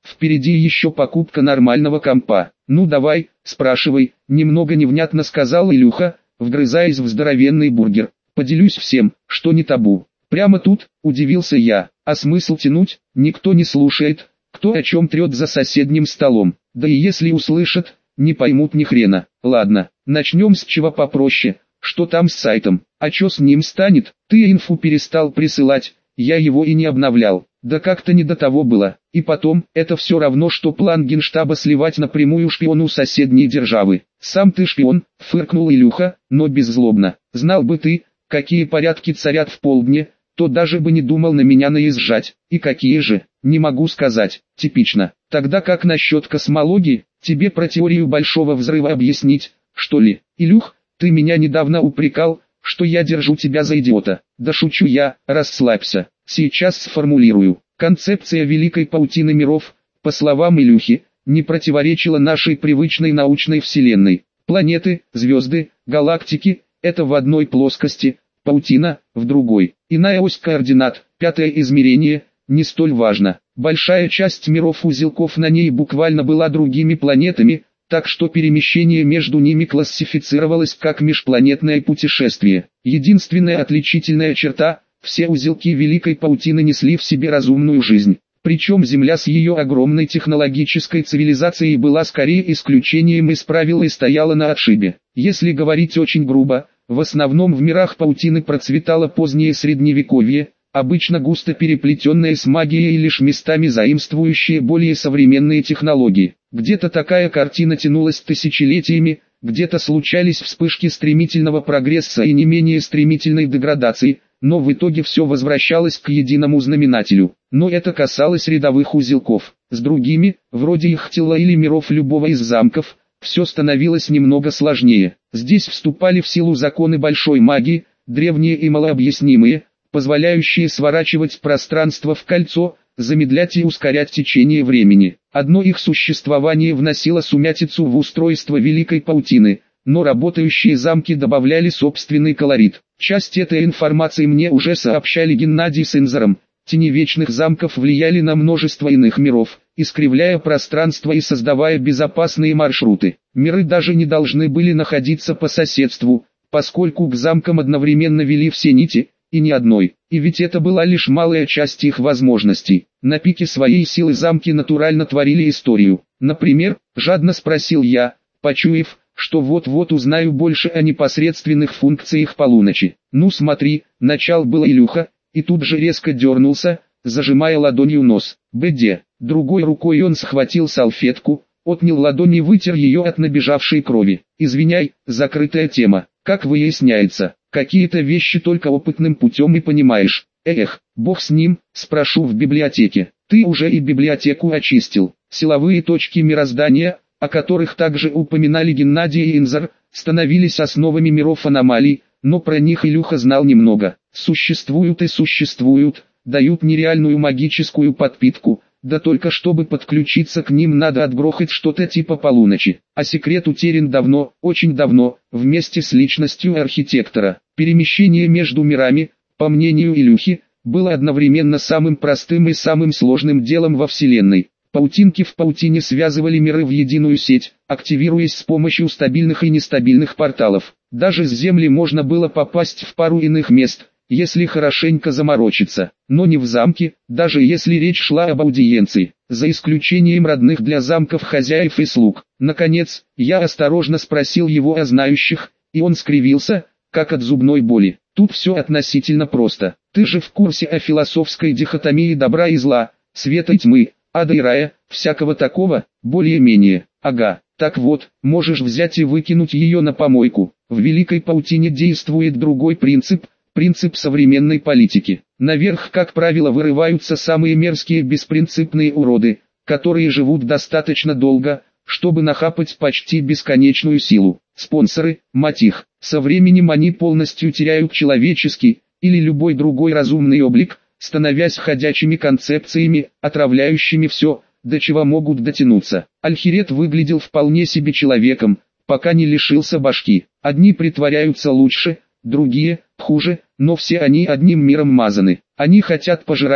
A: впереди еще покупка нормального компа. Ну давай, спрашивай, немного невнятно сказал Илюха, вгрызаясь в здоровенный бургер. Поделюсь всем, что не табу. Прямо тут, удивился я, а смысл тянуть, никто не слушает, кто о чем трет за соседним столом. Да и если услышат, не поймут ни хрена. Ладно, начнем с чего попроще. Что там с сайтом? А что с ним станет? Ты инфу перестал присылать, я его и не обновлял. Да как-то не до того было. И потом, это все равно, что план Генштаба сливать напрямую шпиону соседней державы. Сам ты шпион, фыркнул Илюха, но беззлобно. Знал бы ты, какие порядки царят в полдне, то даже бы не думал на меня наезжать. И какие же, не могу сказать, типично. Тогда как насчет космологии, тебе про теорию большого взрыва объяснить, что ли? Илюх, ты меня недавно упрекал, что я держу тебя за идиота. Да шучу я, расслабься. Сейчас сформулирую. Концепция великой паутины миров, по словам Илюхи, не противоречила нашей привычной научной вселенной. Планеты, звезды, галактики – это в одной плоскости, паутина – в другой. Иная ось координат, пятое измерение, не столь важно. Большая часть миров-узелков на ней буквально была другими планетами, так что перемещение между ними классифицировалось как межпланетное путешествие. Единственная отличительная черта – все узелки великой паутины несли в себе разумную жизнь. Причем Земля с ее огромной технологической цивилизацией была скорее исключением из правил и стояла на отшибе. Если говорить очень грубо, в основном в мирах паутины процветало позднее средневековье, обычно густо переплетенное с магией и лишь местами заимствующие более современные технологии. Где-то такая картина тянулась тысячелетиями, где-то случались вспышки стремительного прогресса и не менее стремительной деградации, но в итоге все возвращалось к единому знаменателю. Но это касалось рядовых узелков. С другими, вроде их тела или миров любого из замков, все становилось немного сложнее. Здесь вступали в силу законы большой магии, древние и малообъяснимые, позволяющие сворачивать пространство в кольцо, замедлять и ускорять течение времени. Одно их существование вносило сумятицу в устройство великой паутины, но работающие замки добавляли собственный колорит. Часть этой информации мне уже сообщали Геннадий с Инзором. Тени вечных замков влияли на множество иных миров, искривляя пространство и создавая безопасные маршруты. Миры даже не должны были находиться по соседству, поскольку к замкам одновременно вели все нити, и ни одной. И ведь это была лишь малая часть их возможностей. На пике своей силы замки натурально творили историю. Например, жадно спросил я, почуяв, что вот-вот узнаю больше о непосредственных функциях полуночи. Ну смотри, начал было Илюха, и тут же резко дернулся, зажимая ладонью нос. БД. Другой рукой он схватил салфетку, отнял ладонь и вытер ее от набежавшей крови. Извиняй, закрытая тема. Как выясняется, какие-то вещи только опытным путем и понимаешь. Эх, бог с ним, спрошу в библиотеке. Ты уже и библиотеку очистил. Силовые точки мироздания, о которых также упоминали Геннадий и Инзор, становились основами миров аномалий, но про них Илюха знал немного. Существуют и существуют, дают нереальную магическую подпитку, да только чтобы подключиться к ним надо отгрохать что-то типа полуночи. А секрет утерян давно, очень давно, вместе с личностью архитектора. Перемещение между мирами, по мнению Илюхи, было одновременно самым простым и самым сложным делом во Вселенной. Паутинки в паутине связывали миры в единую сеть, активируясь с помощью стабильных и нестабильных порталов. Даже с Земли можно было попасть в пару иных мест, если хорошенько заморочиться, но не в замке, даже если речь шла об аудиенции, за исключением родных для замков хозяев и слуг. Наконец, я осторожно спросил его о знающих, и он скривился, как от зубной боли. Тут все относительно просто. Ты же в курсе о философской дихотомии добра и зла, света и тьмы, ада и рая, всякого такого, более-менее. Ага, так вот, можешь взять и выкинуть ее на помойку. В великой паутине действует другой принцип, принцип современной политики. Наверх, как правило, вырываются самые мерзкие беспринципные уроды, которые живут достаточно долго, чтобы нахапать почти бесконечную силу. Спонсоры, мать их, со временем они полностью теряют человеческий, или любой другой разумный облик, становясь ходячими концепциями, отравляющими все, до чего могут дотянуться. Альхирет выглядел вполне себе человеком, пока не лишился башки. Одни притворяются лучше, другие – хуже, но все они одним миром мазаны. Они хотят пожирать,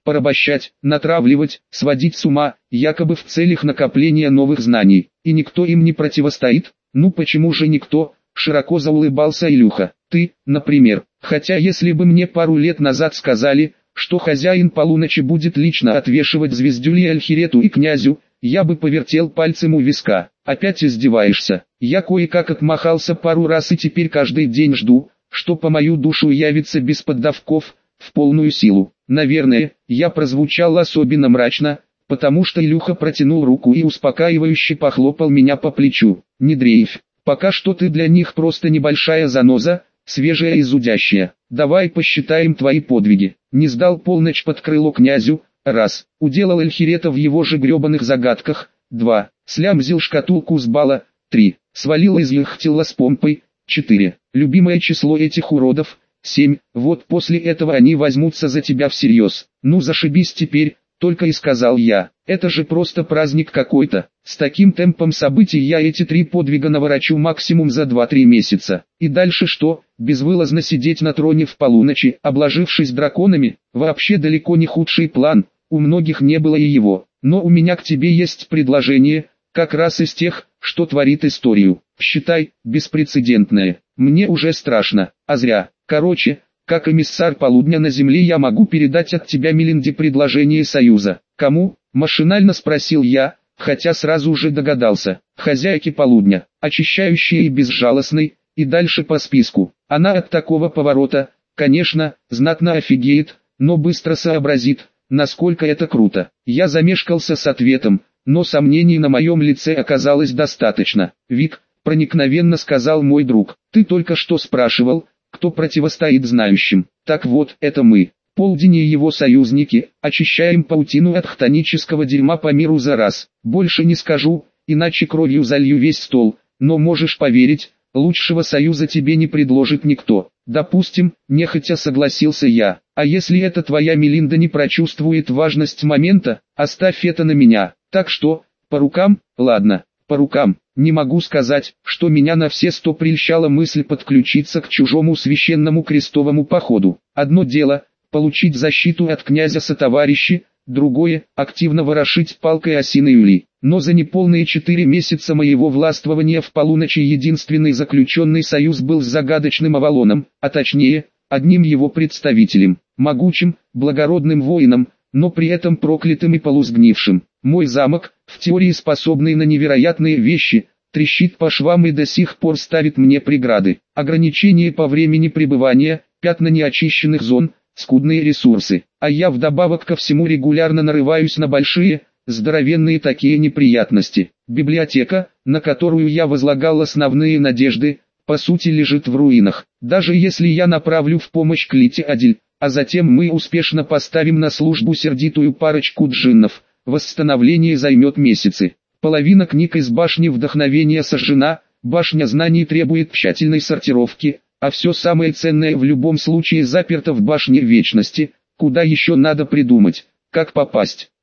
A: порабощать, натравливать, сводить с ума, якобы в целях накопления новых знаний. И никто им не противостоит? Ну почему же никто? Широко заулыбался Илюха. Ты, например. Хотя если бы мне пару лет назад сказали, что хозяин полуночи будет лично отвешивать звездюли Альхирету и князю, я бы повертел пальцем у виска. Опять издеваешься? Я кое-как отмахался пару раз и теперь каждый день жду, что по мою душу явится без поддавков, в полную силу. Наверное, я прозвучал особенно мрачно, потому что Илюха протянул руку и успокаивающе похлопал меня по плечу. Не дрейфь, пока что ты для них просто небольшая заноза, свежая и зудящая. Давай посчитаем твои подвиги. Не сдал полночь под крыло князю, раз. Уделал Альхирета в его же гребаных загадках, 2. Слямзил шкатулку с бала, 3. Свалил из яхтила с помпой, 4. Любимое число этих уродов, 7. Вот после этого они возьмутся за тебя всерьез. Ну зашибись теперь, только и сказал я. Это же просто праздник какой-то. С таким темпом событий я эти 3 подвига наворочу максимум за 2-3 месяца. И дальше что? Безвылазно сидеть на троне в полуночи, обложившись драконами? Вообще далеко не худший план. У многих не было и его. Но у меня к тебе есть предложение, как раз из тех, что творит историю. Считай, беспрецедентное. Мне уже страшно, а зря. Короче, как эмиссар полудня на земле я могу передать от тебя Мелинде предложение союза. Кому? Машинально спросил я, хотя сразу уже догадался. Хозяйке полудня, очищающей и безжалостной, и дальше по списку. Она от такого поворота, конечно, знатно офигеет, но быстро сообразит, насколько это круто. Я замешкался с ответом, но сомнений на моем лице оказалось достаточно. Вик, проникновенно сказал мой друг, ты только что спрашивал, кто противостоит знающим. Так вот, это мы. Полдень и его союзники, очищаем паутину от хтонического дерьма по миру за раз. Больше не скажу, иначе кровью залью весь стол, но можешь поверить, лучшего союза тебе не предложит никто. Допустим, нехотя согласился я. А если эта твоя Мелинда не прочувствует важность момента, оставь это на меня. Так что, по рукам? Ладно, по рукам. Не могу сказать, что меня на все 100 прельщала мысль подключиться к чужому священному крестовому походу. Одно дело – получить защиту от князя сотоварищи, другое – активно ворошить палкой осиной ули. Но за неполные 4 месяца моего властвования в полуночи единственный заключенный союз был с загадочным Авалоном, а точнее, одним его представителем, могучим, благородным воином, но при этом проклятым и полусгнившим. Мой замок, в теории способный на невероятные вещи, трещит по швам и до сих пор ставит мне преграды. Ограничения по времени пребывания, пятна неочищенных зон, скудные ресурсы. А я вдобавок ко всему регулярно нарываюсь на большие, здоровенные такие неприятности. Библиотека, на которую я возлагал основные надежды, по сути лежит в руинах. Даже если я направлю в помощь Клите Адель, а затем мы успешно поставим на службу сердитую парочку джиннов, восстановление займет месяцы. Половина книг из башни вдохновения сожжена, башня знаний требует тщательной сортировки, а все самое ценное в любом случае заперто в башне вечности, куда еще надо придумать, как попасть.